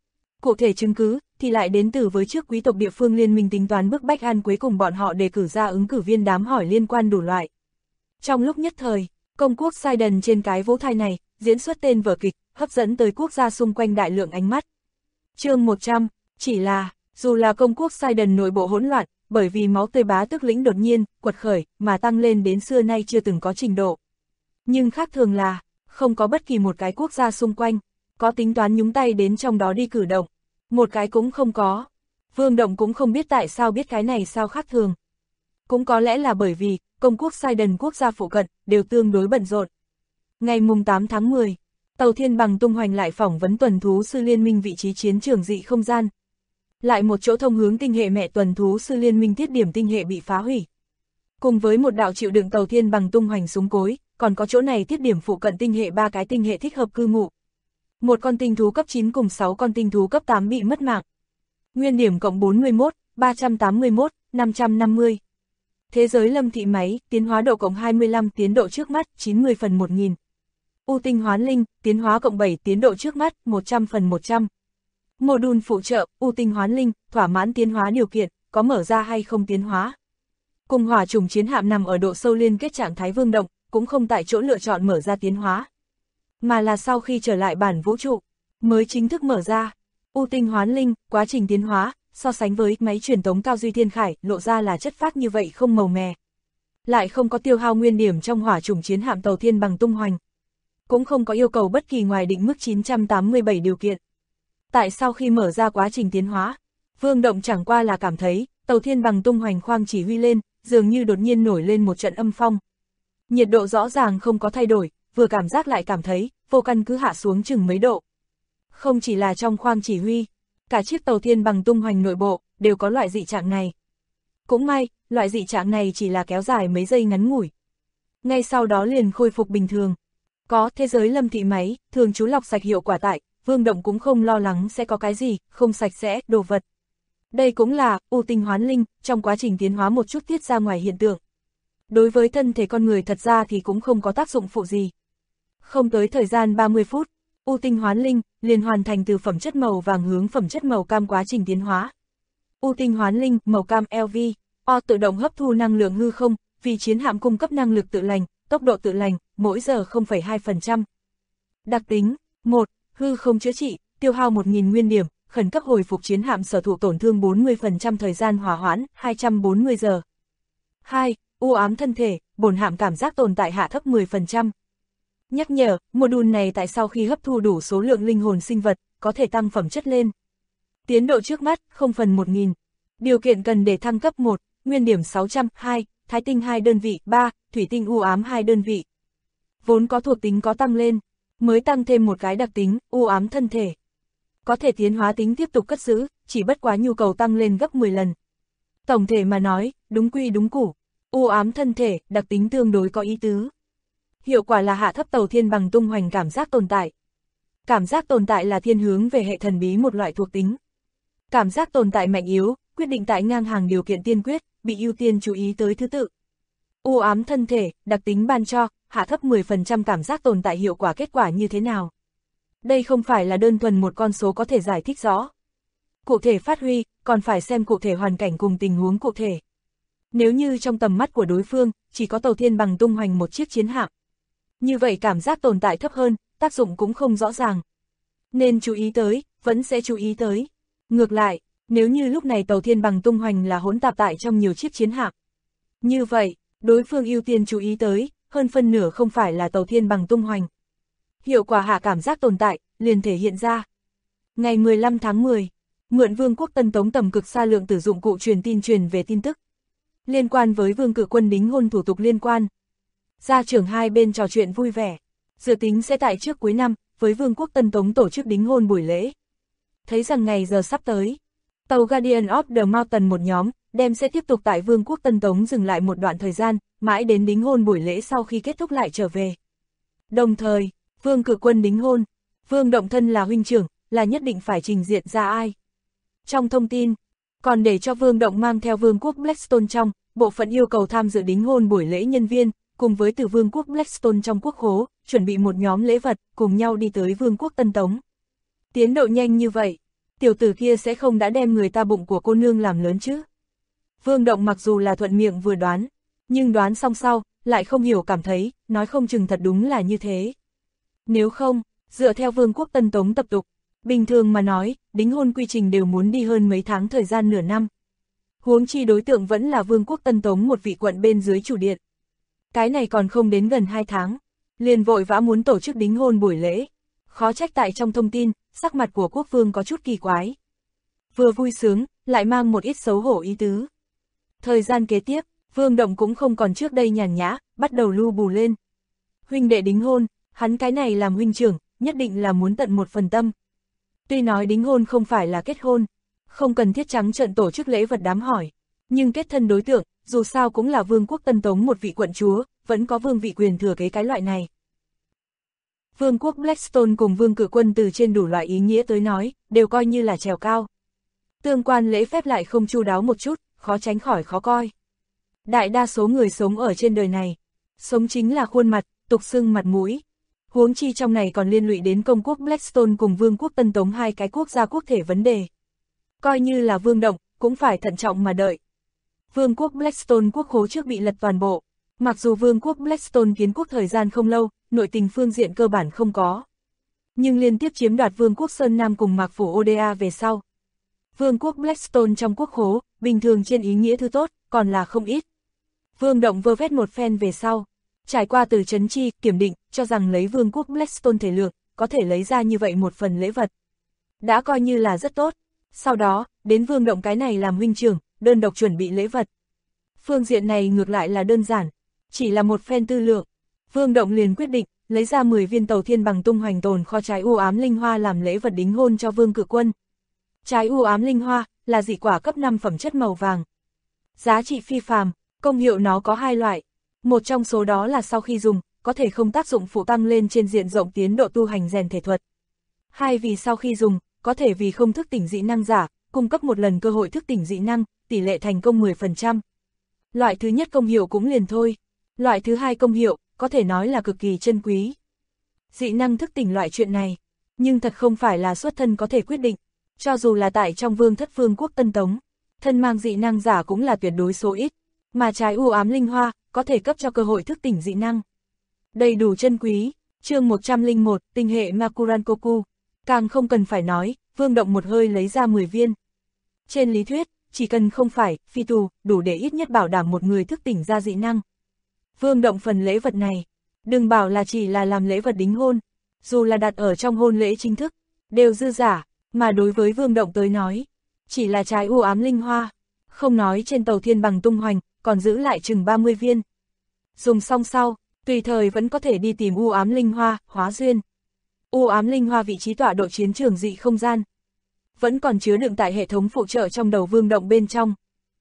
Cụ thể chứng cứ, thì lại đến từ với trước quý tộc địa phương liên minh tính toán bức bách An Quế cùng bọn họ đề cử ra ứng cử viên đám hỏi liên quan đủ loại. Trong lúc nhất thời, công quốc Sidon trên cái vỗ thai này, diễn xuất tên vở kịch, hấp dẫn tới quốc gia xung quanh đại lượng ánh mắt. Chương 100, chỉ là, dù là công quốc Sidon nội bộ hỗn loạn, bởi vì máu tươi bá tước lĩnh đột nhiên, quật khởi, mà tăng lên đến xưa nay chưa từng có trình độ. Nhưng khác thường là, không có bất kỳ một cái quốc gia xung quanh, có tính toán nhúng tay đến trong đó đi cử động, một cái cũng không có. Vương Động cũng không biết tại sao biết cái này sao khác thường. Cũng có lẽ là bởi vì, công quốc Sai Đần quốc gia phụ cận, đều tương đối bận rộn. Ngày mùng 8 tháng 10, tàu Thiên Bằng tung hoành lại phỏng vấn tuần thú sư liên minh vị trí chiến trường dị không gian. Lại một chỗ thông hướng tinh hệ mẹ tuần thú sư liên minh tiết điểm tinh hệ bị phá hủy. Cùng với một đạo chịu đựng tàu Thiên Bằng tung hoành súng cối, còn có chỗ này tiết điểm phụ cận tinh hệ 3 cái tinh hệ thích hợp cư ngụ. Một con tinh thú cấp 9 cùng 6 con tinh thú cấp 8 bị mất mạng. Nguyên điểm cộng 41, 381, 550. Thế giới lâm thị máy, tiến hóa độ cộng 25, tiến độ trước mắt, 90 phần 1000. U tinh hoán linh, tiến hóa cộng 7, tiến độ trước mắt, 100 phần 100. Mô-đun phụ trợ, U tinh hoán linh, thỏa mãn tiến hóa điều kiện, có mở ra hay không tiến hóa. Cùng hỏa trùng chiến hạm nằm ở độ sâu liên kết trạng thái Vương Động, cũng không tại chỗ lựa chọn mở ra tiến hóa. Mà là sau khi trở lại bản vũ trụ, mới chính thức mở ra. U tinh hoán linh, quá trình tiến hóa, so sánh với máy truyền tống cao duy thiên khải, lộ ra là chất phát như vậy không màu mè. Lại không có tiêu hao nguyên điểm trong hỏa trùng chiến hạm tàu Thiên Bằng tung hoành. Cũng không có yêu cầu bất kỳ ngoài định mức 987 điều kiện. Tại sau khi mở ra quá trình tiến hóa, Vương Động chẳng qua là cảm thấy, tàu Thiên Bằng tung hoành khoang chỉ huy lên, dường như đột nhiên nổi lên một trận âm phong. Nhiệt độ rõ ràng không có thay đổi, vừa cảm giác lại cảm thấy, vô căn cứ hạ xuống chừng mấy độ. Không chỉ là trong khoang chỉ huy, cả chiếc tàu Thiên Bằng tung hoành nội bộ, đều có loại dị trạng này. Cũng may, loại dị trạng này chỉ là kéo dài mấy giây ngắn ngủi. Ngay sau đó liền khôi phục bình thường. Có thế giới lâm thị máy, thường chú lọc sạch hiệu quả tại, Vương Động cũng không lo lắng sẽ có cái gì, không sạch sẽ, đồ vật. Đây cũng là, U tinh hoán linh, trong quá trình tiến hóa một chút tiết ra ngoài hiện tượng. Đối với thân thể con người thật ra thì cũng không có tác dụng phụ gì. Không tới thời gian 30 phút, U tinh hoán linh, liền hoàn thành từ phẩm chất màu vàng hướng phẩm chất màu cam quá trình tiến hóa. U tinh hoán linh, màu cam LV, O tự động hấp thu năng lượng hư không, vì chiến hạm cung cấp năng lực tự lành, tốc độ tự lành, mỗi giờ 0,2%. Đặc tính, 1. Hư không chữa trị, tiêu hao 1000 nguyên điểm, khẩn cấp hồi phục chiến hạm sở thụ tổn thương 40% thời gian hỏa hoãn, 240 giờ. 2. U ám thân thể, bổn hạm cảm giác tồn tại hạ thấp 10%. Nhắc nhở, module này tại sau khi hấp thu đủ số lượng linh hồn sinh vật, có thể tăng phẩm chất lên. Tiến độ trước mắt, 0 phần 1000. Điều kiện cần để thăng cấp 1, nguyên điểm 600, 2, thái tinh 2 đơn vị, 3, thủy tinh u ám 2 đơn vị. Vốn có thuộc tính có tăng lên, mới tăng thêm một cái đặc tính, u ám thân thể. Có thể tiến hóa tính tiếp tục cất giữ, chỉ bất quá nhu cầu tăng lên gấp 10 lần. Tổng thể mà nói, đúng quy đúng củ, u ám thân thể, đặc tính tương đối có ý tứ. Hiệu quả là hạ thấp tàu Thiên Bằng tung hoành cảm giác tồn tại. Cảm giác tồn tại là thiên hướng về hệ thần bí một loại thuộc tính. Cảm giác tồn tại mạnh yếu, quyết định tại ngang hàng điều kiện tiên quyết, bị ưu tiên chú ý tới thứ tự. U ám thân thể, đặc tính ban cho, hạ thấp 10% cảm giác tồn tại hiệu quả kết quả như thế nào? Đây không phải là đơn thuần một con số có thể giải thích rõ. Cụ thể phát huy, còn phải xem cụ thể hoàn cảnh cùng tình huống cụ thể. Nếu như trong tầm mắt của đối phương, chỉ có tàu Thiên Bằng tung hoành một chiếc chiến hạm. Như vậy cảm giác tồn tại thấp hơn, tác dụng cũng không rõ ràng. Nên chú ý tới, vẫn sẽ chú ý tới. Ngược lại, nếu như lúc này tàu Thiên Bằng tung hoành là hỗn tạp tại trong nhiều chiếc chiến hạm. Như vậy, đối phương ưu tiên chú ý tới, hơn phân nửa không phải là tàu Thiên Bằng tung hoành. Hiệu quả hạ cảm giác tồn tại, liền thể hiện ra. Ngày 15 tháng 10, mượn Vương quốc Tân Tống tầm cực xa lượng tử dụng cụ truyền tin truyền về tin tức. Liên quan với Vương Cự Quân đính hôn thủ tục liên quan. Gia trưởng hai bên trò chuyện vui vẻ. Dự tính sẽ tại trước cuối năm, với Vương quốc Tân Tống tổ chức đính hôn buổi lễ. Thấy rằng ngày giờ sắp tới, tàu Guardian of the Mountain một nhóm, đem sẽ tiếp tục tại Vương quốc Tân Tống dừng lại một đoạn thời gian, mãi đến đính hôn buổi lễ sau khi kết thúc lại trở về. Đồng thời, Vương Cự Quân đính hôn, Vương Động thân là huynh trưởng, là nhất định phải trình diện ra ai. Trong thông tin, còn để cho Vương Động mang theo Vương quốc Blackstone trong, bộ phận yêu cầu tham dự đính hôn buổi lễ nhân viên, cùng với từ Vương quốc Blackstone trong quốc khố, chuẩn bị một nhóm lễ vật, cùng nhau đi tới Vương quốc Tân Tống. Tiến độ nhanh như vậy, tiểu tử kia sẽ không đã đem người ta bụng của cô nương làm lớn chứ. Vương Động mặc dù là thuận miệng vừa đoán, nhưng đoán xong sau, lại không hiểu cảm thấy, nói không chừng thật đúng là như thế. Nếu không, dựa theo Vương quốc Tân Tống tập tục, bình thường mà nói, đính hôn quy trình đều muốn đi hơn mấy tháng thời gian nửa năm. Huống chi đối tượng vẫn là Vương quốc Tân Tống một vị quận bên dưới chủ điện. Cái này còn không đến gần 2 tháng, liền vội vã muốn tổ chức đính hôn buổi lễ. Khó trách tại trong thông tin, sắc mặt của quốc vương có chút kỳ quái. Vừa vui sướng, lại mang một ít xấu hổ ý tứ. Thời gian kế tiếp, Vương Động cũng không còn trước đây nhàn nhã, bắt đầu lu bù lên. Huynh đệ đính hôn, hắn cái này làm huynh trưởng, nhất định là muốn tận một phần tâm. Tuy nói đính hôn không phải là kết hôn, không cần thiết trắng trợn tổ chức lễ vật đám hỏi, nhưng kết thân đối tượng, dù sao cũng là vương quốc Tân Tống một vị quận chúa, vẫn có vương vị quyền thừa kế cái loại này. Vương quốc Blackstone cùng vương cử quân từ trên đủ loại ý nghĩa tới nói, đều coi như là trèo cao. Tương quan lễ phép lại không chu đáo một chút, khó tránh khỏi khó coi. Đại đa số người sống ở trên đời này, sống chính là khuôn mặt, tục xưng mặt mũi. Huống chi trong này còn liên lụy đến công quốc Blackstone cùng vương quốc Tân Tống hai cái quốc gia quốc thể vấn đề. Coi như là Vương Động, cũng phải thận trọng mà đợi. Vương quốc Blackstone quốc khố trước bị lật toàn bộ. Mặc dù vương quốc Blackstone kiến quốc thời gian không lâu, nội tình phương diện cơ bản không có. Nhưng liên tiếp chiếm đoạt vương quốc Sơn Nam cùng Mạc Phủ Oda về sau. Vương quốc Blackstone trong quốc khố, bình thường trên ý nghĩa thứ tốt, còn là không ít. Vương Động vơ vét một phen về sau. Trải qua từ chấn chi, kiểm định, cho rằng lấy vương quốc Blackstone thể lượng, có thể lấy ra như vậy một phần lễ vật. Đã coi như là rất tốt. Sau đó, đến Vương Động cái này làm huynh trưởng, đơn độc chuẩn bị lễ vật. Phương diện này ngược lại là đơn giản, chỉ là một phen tư lượng. Vương Động liền quyết định, lấy ra 10 viên Tàu Thiên Bằng tung hoành tồn kho trái u ám linh hoa làm lễ vật đính hôn cho Vương Cử Quân. Trái u ám linh hoa, là dị quả cấp 5 phẩm chất màu vàng. Giá trị phi phàm, công hiệu nó có 2 loại. Một trong số đó là sau khi dùng, có thể không tác dụng phụ tăng lên trên diện rộng tiến độ tu hành rèn thể thuật. 2 vì sau khi dùng, có thể vì không thức tỉnh dị năng giả, cung cấp một lần cơ hội thức tỉnh dị năng, tỷ lệ thành công 10%. Loại thứ nhất công hiệu cũng liền thôi. Loại thứ hai công hiệu, có thể nói là cực kỳ chân quý. Dị năng thức tỉnh loại chuyện này, nhưng thật không phải là xuất thân có thể quyết định. Cho dù là tại trong vương thất vương quốc Tân Tống, thân mang dị năng giả cũng là tuyệt đối số ít. Mà trái u ám linh hoa, có thể cấp cho cơ hội thức tỉnh dị năng. Đầy đủ chân quý. Chương 101, tinh hệ Makurankoku. Càng không cần phải nói, Vương Động một hơi lấy ra 10 viên. Trên lý thuyết, chỉ cần không phải, phi tù, đủ để ít nhất bảo đảm một người thức tỉnh ra dị năng. Vương Động phần lễ vật này, đừng bảo là chỉ là làm lễ vật đính hôn, dù là đặt ở trong hôn lễ chính thức, đều dư giả, mà đối với Vương Động tới nói, chỉ là trái u ám linh hoa, không nói trên Tàu Thiên Bằng tung hoành, còn giữ lại chừng 30 viên. Dùng xong sau, tùy thời vẫn có thể đi tìm u ám linh hoa, hóa duyên. U ám linh hoa vị trí tọa độ chiến trường dị không gian, vẫn còn chứa đựng tại hệ thống phụ trợ trong đầu Vương Động bên trong.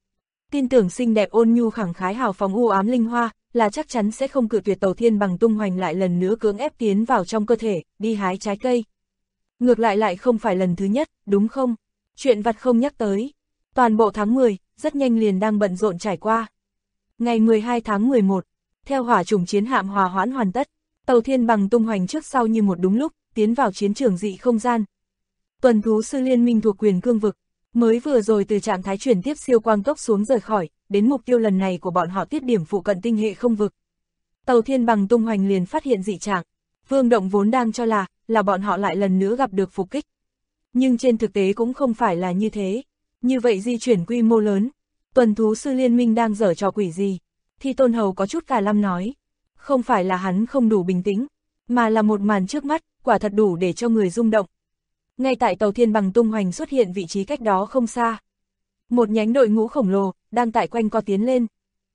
Tin tưởng xinh đẹp ôn nhu khẳng khái hào phóng u ám linh hoa, là chắc chắn sẽ không cự tuyệt Tàu Thiên Bằng tung hoành lại lần nữa cưỡng ép tiến vào trong cơ thể, đi hái trái cây. Ngược lại không phải lần thứ nhất, đúng không? Chuyện vặt không nhắc tới. Toàn bộ tháng 10, rất nhanh liền đang bận rộn trải qua. Ngày 12 tháng 11, theo hỏa trùng chiến hạm hòa hoãn hoàn tất, Tàu Thiên Bằng tung hoành trước sau như một đúng lúc, tiến vào chiến trường dị không gian. Tuần thú sư liên minh thuộc quyền cương vực, mới vừa rồi từ trạng thái chuyển tiếp siêu quang tốc xuống rời khỏi, đến mục tiêu lần này của bọn họ tiết điểm phụ cận tinh hệ không vực. Tàu Thiên Bằng tung hoành liền phát hiện dị trạng. Vương Động vốn đang cho là bọn họ lại lần nữa gặp được phục kích. Nhưng trên thực tế cũng không phải là như thế. Như vậy di chuyển quy mô lớn, tuần thú sư liên minh đang giở trò quỷ gì? Thi Tôn Hầu có chút cả lăm nói. Không phải là hắn không đủ bình tĩnh, mà là một màn trước mắt, quả thật đủ để cho người rung động. Ngay tại Tàu Thiên Bằng tung hoành xuất hiện vị trí cách đó không xa. Một nhánh đội ngũ khổng lồ, đang tại quanh co tiến lên.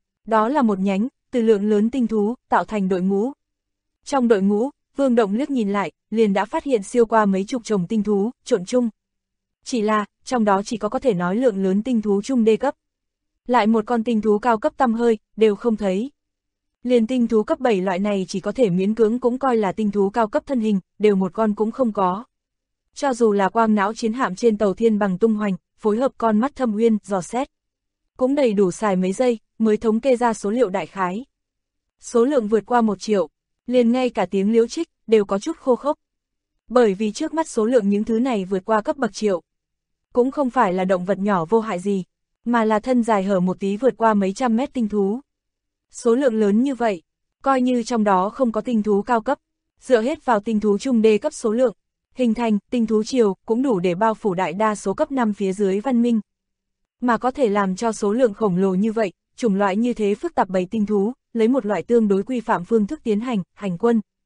Đó là một nhánh, từ lượng lớn tinh thú, tạo thành đội ngũ. Trong đội ngũ, Vương Động liếc nhìn lại, liền đã phát hiện siêu qua mấy chục chồng tinh thú, trộn chung. Chỉ là, trong đó chỉ có thể nói lượng lớn tinh thú trung đê cấp. Lại một con tinh thú cao cấp tăm hơi, đều không thấy. Liền tinh thú cấp 7 loại này chỉ có thể miễn cưỡng cũng coi là tinh thú cao cấp thân hình, đều một con cũng không có. Cho dù là quang não chiến hạm trên Tàu Thiên Bằng tung hoành, phối hợp con mắt thâm uyên, dò xét, cũng đầy đủ xài mấy giây, mới thống kê ra số liệu đại khái. Số lượng vượt qua 1 triệu, liền ngay cả tiếng liếu trích, đều có chút khô khốc. Bởi vì trước mắt số lượng những thứ này vượt qua cấp bậc triệu. Cũng không phải là động vật nhỏ vô hại gì, mà là thân dài hở một tí vượt qua mấy trăm mét tinh thú. Số lượng lớn như vậy, coi như trong đó không có tinh thú cao cấp, dựa hết vào tinh thú trung đê cấp số lượng, hình thành tinh thú triều cũng đủ để bao phủ đại đa số cấp 5 phía dưới văn minh. Mà có thể làm cho số lượng khổng lồ như vậy, chủng loại như thế phức tạp bầy tinh thú, lấy một loại tương đối quy phạm phương thức tiến hành, hành quân.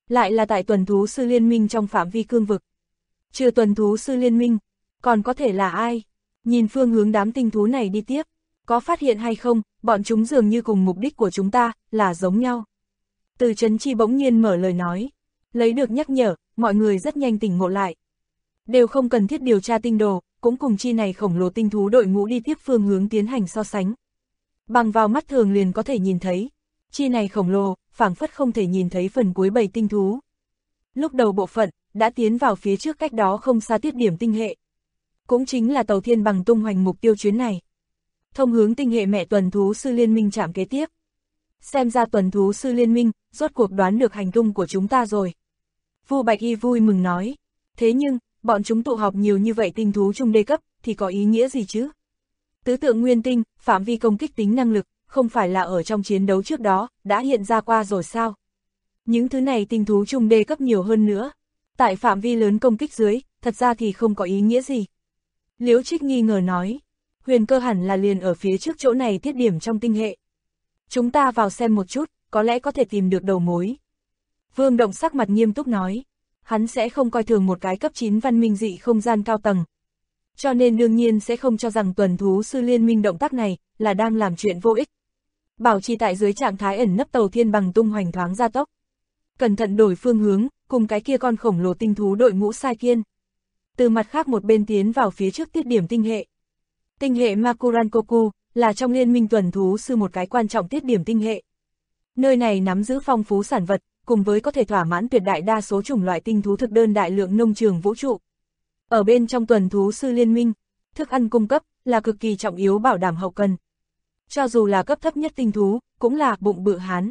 Lại là tại tuần thú sư liên minh trong phạm vi cương vực. Trừ tuần thú sư liên minh, còn có thể là ai? Nhìn phương hướng đám tinh thú này đi tiếp, có phát hiện hay không, bọn chúng dường như cùng mục đích của chúng ta, là giống nhau. Từ Trấn Chi bỗng nhiên mở lời nói, lấy được nhắc nhở, mọi người rất nhanh tỉnh ngộ lại. Đều không cần thiết điều tra tinh đồ, cũng cùng chi này khổng lồ tinh thú đội ngũ đi tiếp phương hướng tiến hành so sánh. Bằng vào mắt thường liền có thể nhìn thấy, chi này khổng lồ, phảng phất không thể nhìn thấy phần cuối bầy tinh thú. Lúc đầu bộ phận, đã tiến vào phía trước cách đó không xa tiết điểm tinh hệ. Cũng chính là tàu thiên bằng tung hoành mục tiêu chuyến này. Thông hướng tinh hệ mẹ tuần thú sư liên minh chạm kế tiếp. Xem ra tuần thú sư liên minh, rốt cuộc đoán được hành tung của chúng ta rồi. Vu Bạch Y vui mừng nói. Thế nhưng, bọn chúng tụ họp nhiều như vậy tinh thú trung đê cấp, thì có ý nghĩa gì chứ? Tứ tượng nguyên tinh, phạm vi công kích tính năng lực, không phải là ở trong chiến đấu trước đó, đã hiện ra qua rồi sao? Những thứ này tinh thú trung đê cấp nhiều hơn nữa. Tại phạm vi lớn công kích dưới, thật ra thì không có ý nghĩa gì. Liễu Trích nghi ngờ nói, huyền cơ hẳn là liền ở phía trước chỗ này tiết điểm trong tinh hệ. Chúng ta vào xem một chút, có lẽ có thể tìm được đầu mối. Vương Động sắc mặt nghiêm túc nói, hắn sẽ không coi thường một cái cấp 9 văn minh dị không gian cao tầng. Cho nên đương nhiên sẽ không cho rằng tuần thú sư liên minh động tác này là đang làm chuyện vô ích. Bảo trì tại dưới trạng thái ẩn nấp tàu thiên bằng tung hoành thoáng gia tốc. Cẩn thận đổi phương hướng, cùng cái kia con khổng lồ tinh thú đội ngũ sai kiên. Từ mặt khác một bên tiến vào phía trước tiết điểm tinh hệ. Tinh hệ Makurankoku là trong liên minh tuần thú sư một cái quan trọng tiết điểm tinh hệ. Nơi này nắm giữ phong phú sản vật, cùng với có thể thỏa mãn tuyệt đại đa số chủng loại tinh thú thực đơn đại lượng nông trường vũ trụ. Ở bên trong tuần thú sư liên minh, thức ăn cung cấp là cực kỳ trọng yếu bảo đảm hậu cần. Cho dù là cấp thấp nhất tinh thú, cũng là bụng bự hán.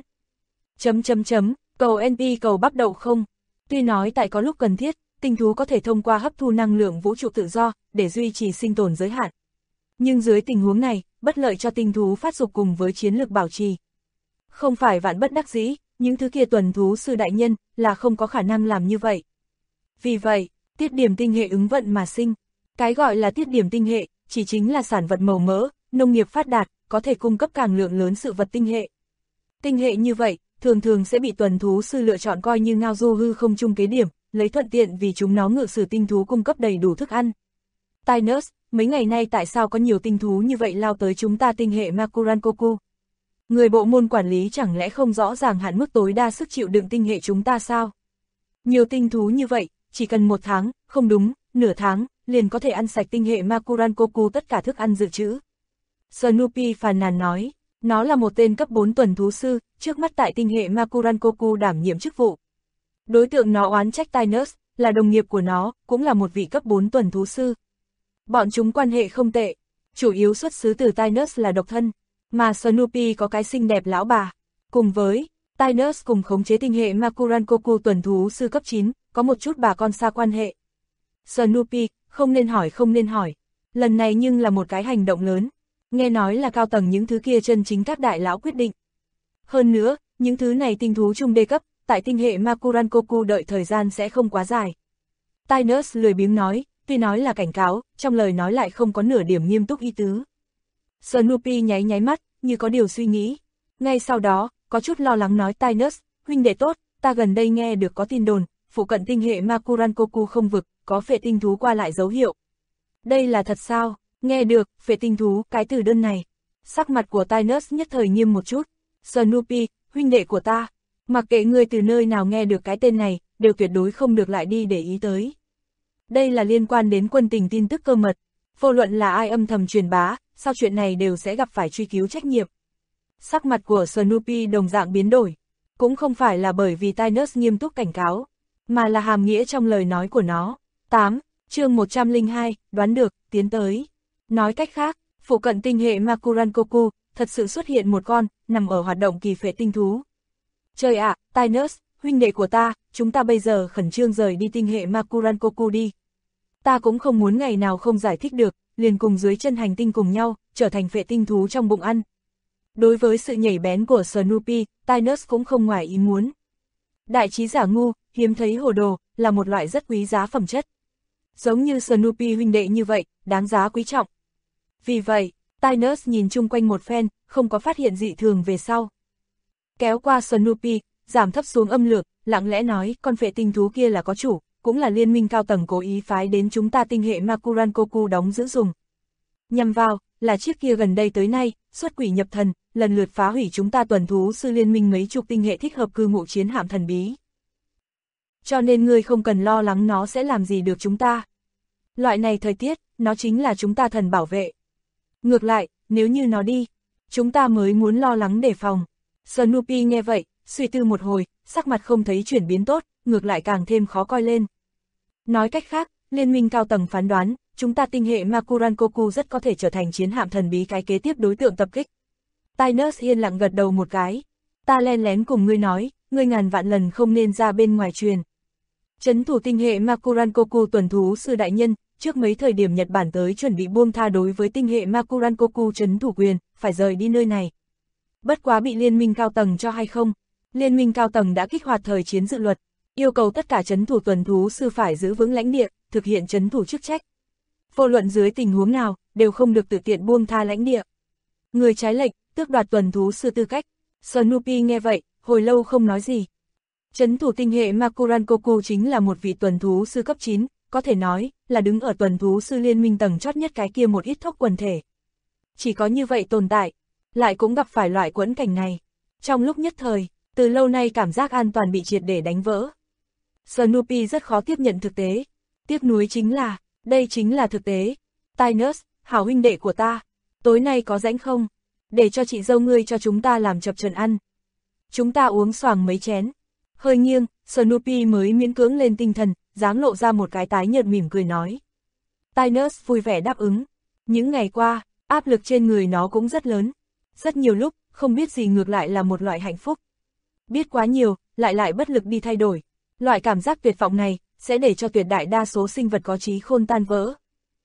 Cầu NP cầu bắp đậu không? Tuy nói tại có lúc cần thiết, tinh thú có thể thông qua hấp thu năng lượng vũ trụ tự do, để duy trì sinh tồn giới hạn. Nhưng dưới tình huống này, bất lợi cho tinh thú phát dục cùng với chiến lược bảo trì. Không phải vạn bất đắc dĩ, những thứ kia tuần thú sư đại nhân, là không có khả năng làm như vậy. Vì vậy, tiết điểm tinh hệ ứng vận mà sinh. Cái gọi là tiết điểm tinh hệ, chỉ chính là sản vật màu mỡ, nông nghiệp phát đạt, có thể cung cấp càng lượng lớn sự vật tinh hệ. Tinh hệ như vậy, thường thường sẽ bị tuần thú sư lựa chọn coi như ngao du hư không chung kế điểm, lấy thuận tiện vì chúng nó ngự sử tinh thú cung cấp đầy đủ thức ăn. Tainus, mấy ngày nay tại sao có nhiều tinh thú như vậy lao tới chúng ta tinh hệ Makurankoku? Người bộ môn quản lý chẳng lẽ không rõ ràng hạn mức tối đa sức chịu đựng tinh hệ chúng ta sao? Nhiều tinh thú như vậy, chỉ cần 1 tháng, không đúng, nửa tháng, liền có thể ăn sạch tinh hệ Makurankoku tất cả thức ăn dự trữ. Snoopy phàn nàn nói, nó là một tên cấp 4 tuần thú sư, trước mắt tại tinh hệ Makurankoku đảm nhiệm chức vụ. Đối tượng nó oán trách Tainus, là đồng nghiệp của nó, cũng là một vị cấp 4 tuần thú sư. Bọn chúng quan hệ không tệ, chủ yếu xuất xứ từ Tainus là độc thân, mà Snoopy có cái xinh đẹp lão bà. Cùng với Tainus cùng khống chế tinh hệ Makurankoku tuần thú sư cấp 9, có một chút bà con xa quan hệ. Snoopy, không nên hỏi, lần này nhưng là một cái hành động lớn, nghe nói là cao tầng những thứ kia chân chính các đại lão quyết định. Hơn nữa, những thứ này tinh thú trung đê cấp, tại tinh hệ Makurankoku đợi thời gian sẽ không quá dài. Tainus lười biếng nói, tuy nói là cảnh cáo, trong lời nói lại không có nửa điểm nghiêm túc ý tứ. Snoopy nháy nháy mắt, như có điều suy nghĩ. Ngay sau đó, có chút lo lắng nói Tainus, huynh đệ tốt, ta gần đây nghe được có tin đồn, phụ cận tinh hệ Makurankoku không vực, có phệ tinh thú qua lại dấu hiệu. Đây là thật sao? Nghe được, phệ tinh thú, cái từ đơn này. Sắc mặt của Tainus nhất thời nghiêm một chút. Snoopy, huynh đệ của ta, mặc kệ ngươi từ nơi nào nghe được cái tên này, đều tuyệt đối không được lại đi để ý tới. Đây là liên quan đến quân tình tin tức cơ mật. Vô luận là ai âm thầm truyền bá, sau chuyện này đều sẽ gặp phải truy cứu trách nhiệm. Sắc mặt của Snoopy đồng dạng biến đổi. Cũng không phải là bởi vì Tainus nghiêm túc cảnh cáo, mà là hàm nghĩa trong lời nói của nó. 8. Chương 102, đoán được, tiến tới. Nói cách khác, phụ cận tinh hệ Makurankoku, thật sự xuất hiện một con, nằm ở hoạt động kỳ phệ tinh thú. Trời ạ, Tainus, huynh đệ của ta, chúng ta bây giờ khẩn trương rời đi tinh hệ Makurankoku đi. Ta cũng không muốn ngày nào không giải thích được, liền cùng dưới chân hành tinh cùng nhau, trở thành phệ tinh thú trong bụng ăn. Đối với sự nhảy bén của Snoopy, Tainus cũng không ngoài ý muốn. Đại trí giả ngu, hiếm thấy hồ đồ, là một loại rất quý giá phẩm chất. Giống như Snoopy huynh đệ như vậy, đáng giá quý trọng. Vì vậy, Tainus nhìn chung quanh một phen, không có phát hiện dị thường về sau. Kéo qua Snoopy, giảm thấp xuống âm lượng, lặng lẽ nói, con phệ tinh thú kia là có chủ, cũng là liên minh cao tầng cố ý phái đến chúng ta tinh hệ Makurankoku đóng giữ dùng. Nhằm vào, là chiếc kia gần đây tới nay, xuất quỷ nhập thần, lần lượt phá hủy chúng ta tuần thú sư liên minh mấy chục tinh hệ thích hợp cư ngụ chiến hạm thần bí. Cho nên ngươi không cần lo lắng nó sẽ làm gì được chúng ta. Loại này thời tiết, nó chính là chúng ta thần bảo vệ. Ngược lại, nếu như nó đi, chúng ta mới muốn lo lắng đề phòng. Snoopy nghe vậy, suy tư một hồi, sắc mặt không thấy chuyển biến tốt, ngược lại càng thêm khó coi lên. Nói cách khác, liên minh cao tầng phán đoán, chúng ta tinh hệ Makurankoku rất có thể trở thành chiến hạm thần bí cái kế tiếp đối tượng tập kích. Tainus yên lặng gật đầu một cái. Ta len lén cùng ngươi nói, ngươi ngàn vạn lần không nên ra bên ngoài truyền. Trấn thủ tinh hệ Makurankoku tuần thú sư đại nhân, trước mấy thời điểm Nhật Bản tới chuẩn bị buông tha đối với tinh hệ Makurankoku trấn thủ quyền, phải rời đi nơi này. Bất quá bị liên minh cao tầng cho hay không? Liên minh cao tầng đã kích hoạt thời chiến dự luật, yêu cầu tất cả trấn thủ tuần thú sư phải giữ vững lãnh địa, thực hiện trấn thủ chức trách. Vô luận dưới tình huống nào, đều không được tự tiện buông tha lãnh địa. Người trái lệnh, tước đoạt tuần thú sư tư cách. Snoopy nghe vậy, hồi lâu không nói gì. Trấn thủ tinh hệ Makurankoku chính là một vị tuần thú sư cấp 9, có thể nói là đứng ở tuần thú sư liên minh tầng chót nhất cái kia một ít thốc quần thể. Chỉ có như vậy tồn tại, lại cũng gặp phải loại quẫn cảnh này. Trong lúc nhất thời, từ lâu nay cảm giác an toàn bị triệt để đánh vỡ. Snoopy rất khó tiếp nhận thực tế. Tiếc nuối chính là, đây chính là thực tế. Tainus, hảo huynh đệ của ta, tối nay có rảnh không? Để cho chị dâu ngươi cho chúng ta làm chập chờn ăn. Chúng ta uống xoàng mấy chén. Hơi nghiêng, Snoopy mới miễn cưỡng lên tinh thần, dáng lộ ra một cái tái nhợt mỉm cười nói. Tainus vui vẻ đáp ứng. Những ngày qua, áp lực trên người nó cũng rất lớn. Rất nhiều lúc, không biết gì ngược lại là một loại hạnh phúc. Biết quá nhiều, lại bất lực đi thay đổi. Loại cảm giác tuyệt vọng này, sẽ để cho tuyệt đại đa số sinh vật có trí khôn tan vỡ.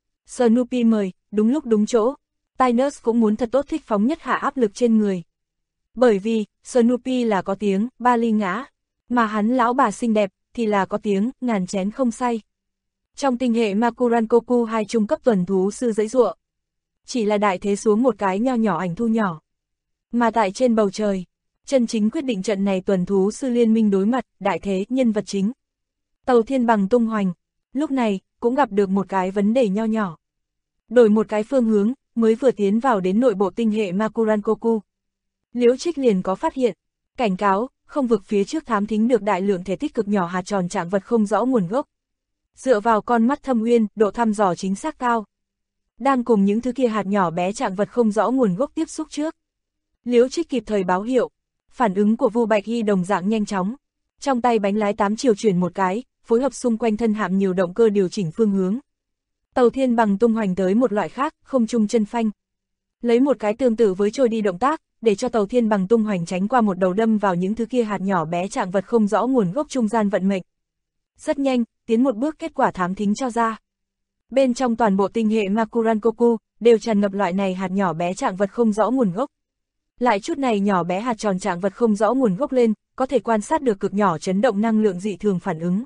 Snoopy mời, đúng lúc đúng chỗ. Tainus cũng muốn thật tốt thích phóng nhất hạ áp lực trên người. Bởi vì, Snoopy là có tiếng, ba ly ngã. Mà hắn lão bà xinh đẹp, thì là có tiếng, ngàn chén không say. Trong tinh hệ Makurankoku hai trung cấp tuần thú sư giãy giụa. Chỉ là đại thế xuống một cái nho nhỏ ảnh thu nhỏ. Mà tại trên bầu trời, chân chính quyết định trận này tuần thú sư liên minh đối mặt, đại thế, nhân vật chính. Tàu thiên bằng tung hoành, lúc này, cũng gặp được một cái vấn đề nho nhỏ. Đổi một cái phương hướng, mới vừa tiến vào đến nội bộ tinh hệ Makurankoku. Liễu Trích liền có phát hiện, cảnh cáo, không vực phía trước thám thính được đại lượng thể tích cực nhỏ hạt tròn trạng vật không rõ nguồn gốc. Dựa vào con mắt thâm uyên, độ thăm dò chính xác cao. Đang cùng những thứ kia hạt nhỏ bé trạng vật không rõ nguồn gốc tiếp xúc trước. Liễu Trích kịp thời báo hiệu, phản ứng của Vu Bạch Hy đồng dạng nhanh chóng. Trong tay bánh lái 8 chiều chuyển một cái, phối hợp xung quanh thân hạm nhiều động cơ điều chỉnh phương hướng. Tàu thiên bằng tung hoành tới một loại khác, không trung chân phanh. Lấy một cái tương tự với trôi đi động tác, để cho tàu thiên bằng tung hoành tránh qua một đầu đâm vào những thứ kia hạt nhỏ bé trạng vật không rõ nguồn gốc trung gian vận mệnh. Rất nhanh, tiến một bước kết quả thám thính cho ra. Bên trong toàn bộ tinh hệ Makurankoku, đều tràn ngập loại này hạt nhỏ bé trạng vật không rõ nguồn gốc. Lại chút này nhỏ bé hạt tròn trạng vật không rõ nguồn gốc lên, có thể quan sát được cực nhỏ chấn động năng lượng dị thường phản ứng.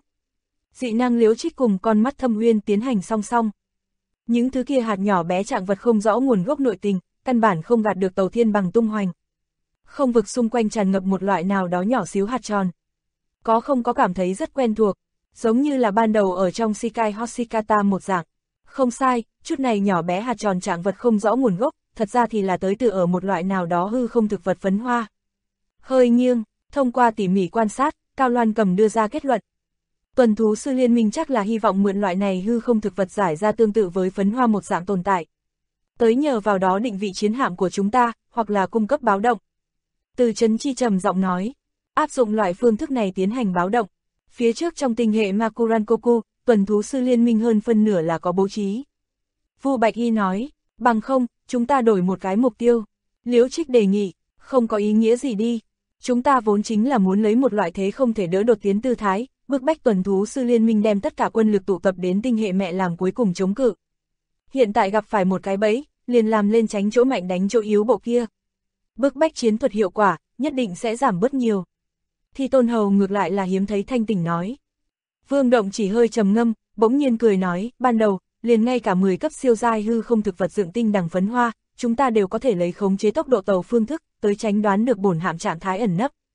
Dị năng Liễu Trích cùng con mắt thâm uyên tiến hành song song. Những thứ kia hạt nhỏ bé trạng vật không rõ nguồn gốc nội tình, căn bản không gạt được tàu thiên bằng tung hoành. Không vực xung quanh tràn ngập một loại nào đó nhỏ xíu hạt tròn. Không có cảm thấy rất quen thuộc, giống như là ban đầu ở trong Shikai Hoshikata một dạng. Không sai, chút này nhỏ bé hạt tròn trạng vật không rõ nguồn gốc, thật ra thì là tới từ ở một loại nào đó hư không thực vật phấn hoa. Hơi nghiêng, thông qua tỉ mỉ quan sát, Cao Loan Cầm đưa ra kết luận. Tuần thú sư liên minh chắc là hy vọng mượn loại này hư không thực vật giải ra tương tự với phấn hoa một dạng tồn tại. Tới nhờ vào đó định vị chiến hạm của chúng ta, hoặc là cung cấp báo động. Từ Trấn Chi trầm giọng nói, áp dụng loại phương thức này tiến hành báo động. Phía trước trong tinh hệ Makurankoku, tuần thú sư liên minh hơn phân nửa là có bố trí. Vu Bạch Hy nói, bằng không, chúng ta đổi một cái mục tiêu. Liễu Trích đề nghị, không có ý nghĩa gì đi. Chúng ta vốn chính là muốn lấy một loại thế không thể đỡ đột tiến tư thái, bức bách tuần thú sư liên minh đem tất cả quân lực tụ tập đến tinh hệ mẹ làm cuối cùng chống cự. Hiện tại gặp phải một cái bẫy, liền làm lên tránh chỗ mạnh đánh chỗ yếu bộ kia. Bức bách chiến thuật hiệu quả, nhất định sẽ giảm bớt nhiều. Thì Tôn Hầu ngược lại là hiếm thấy thanh tỉnh nói. Vương Động chỉ hơi trầm ngâm, bỗng nhiên cười nói, ban đầu, liền ngay cả 10 cấp siêu giai hư không thực vật dựng tinh đằng phấn hoa, chúng ta đều có thể lấy khống chế tốc độ tàu phương thức, tới tránh đoán được bổn hạm trạng thái ẩn nấp.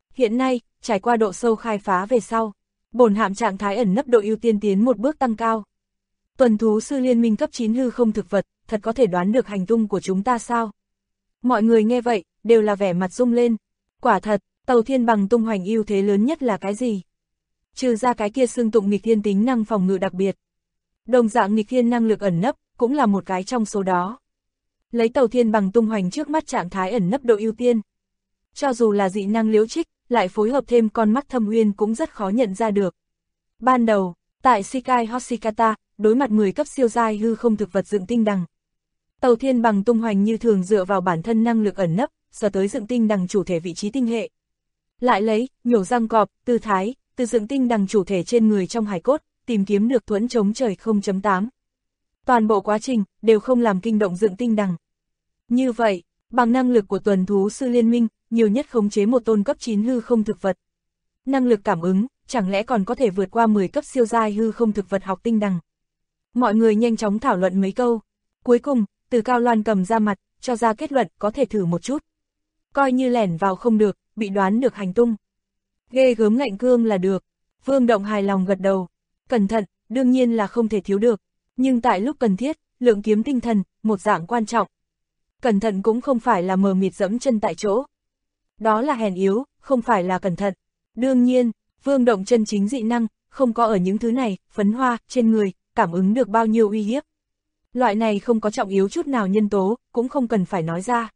Hiện nay, trải qua độ sâu khai phá về sau, bổn hạm trạng thái ẩn nấp độ ưu tiên tiến một bước tăng cao. Tuần thú sư liên minh cấp 9 hư không thực vật, thật có thể đoán được hành tung của chúng ta sao? Mọi người nghe vậy, đều là vẻ mặt rung lên. Quả thật, tàu thiên bằng tung hoành ưu thế lớn nhất là cái gì? Trừ ra cái kia xương tụng nghịch thiên tính năng phòng ngự đặc biệt. Đồng dạng nghịch thiên năng lực ẩn nấp, cũng là một cái trong số đó. Lấy tàu thiên bằng tung hoành trước mắt trạng thái ẩn nấp độ ưu tiên. Cho dù là dị năng liễu trích, lại phối hợp thêm con mắt thâm uyên cũng rất khó nhận ra được. Ban đầu, tại Shikai Hoshikata, đối mặt 10 cấp siêu giai hư không thực vật dựng tinh đằng. Tàu thiên bằng tung hoành như thường dựa vào bản thân năng lực ẩn nấp, sở tới dựng tinh đằng chủ thể vị trí tinh hệ. Lại lấy, nhổ răng cọp, tư thái, từ dựng tinh đằng chủ thể trên người trong hải cốt, tìm kiếm được thuẫn chống trời 0.8. Toàn bộ quá trình, đều không làm kinh động dựng tinh đằng. Như vậy, bằng năng lực của tuần thú sư liên minh, nhiều nhất khống chế một tôn cấp 9 hư không thực vật. Năng lực cảm ứng, chẳng lẽ còn có thể vượt qua 10 cấp siêu giai hư không thực vật học tinh đằng. Mọi người nhanh chóng thảo luận mấy câu. Cuối cùng, Từ Cao Loan cầm ra mặt, cho ra kết luận có thể thử một chút. Coi như lẻn vào không được, bị đoán được hành tung. Ghê gớm ngạnh cương là được. Vương Động hài lòng gật đầu. Cẩn thận, đương nhiên là không thể thiếu được. Nhưng tại lúc cần thiết, lượng kiếm tinh thần, một dạng quan trọng. Cẩn thận cũng không phải là mờ mịt dẫm chân tại chỗ. Đó là hèn yếu, không phải là cẩn thận. Đương nhiên, Vương Động chân chính dị năng, không có ở những thứ này, phấn hoa, trên người, cảm ứng được bao nhiêu uy hiếp. Loại này không có trọng yếu chút nào nhân tố, cũng không cần phải nói ra.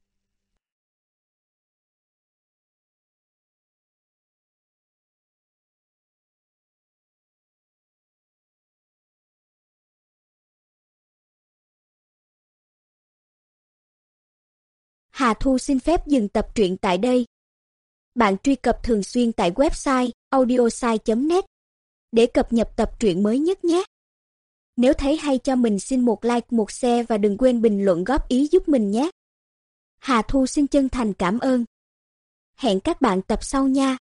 Hà Thu xin phép dừng tập truyện tại đây. Bạn truy cập thường xuyên tại website audiosai.net để cập nhật tập truyện mới nhất nhé. Nếu thấy hay cho mình xin một like, một share và đừng quên bình luận góp ý giúp mình nhé. Hà Thu xin chân thành cảm ơn. Hẹn các bạn tập sau nha.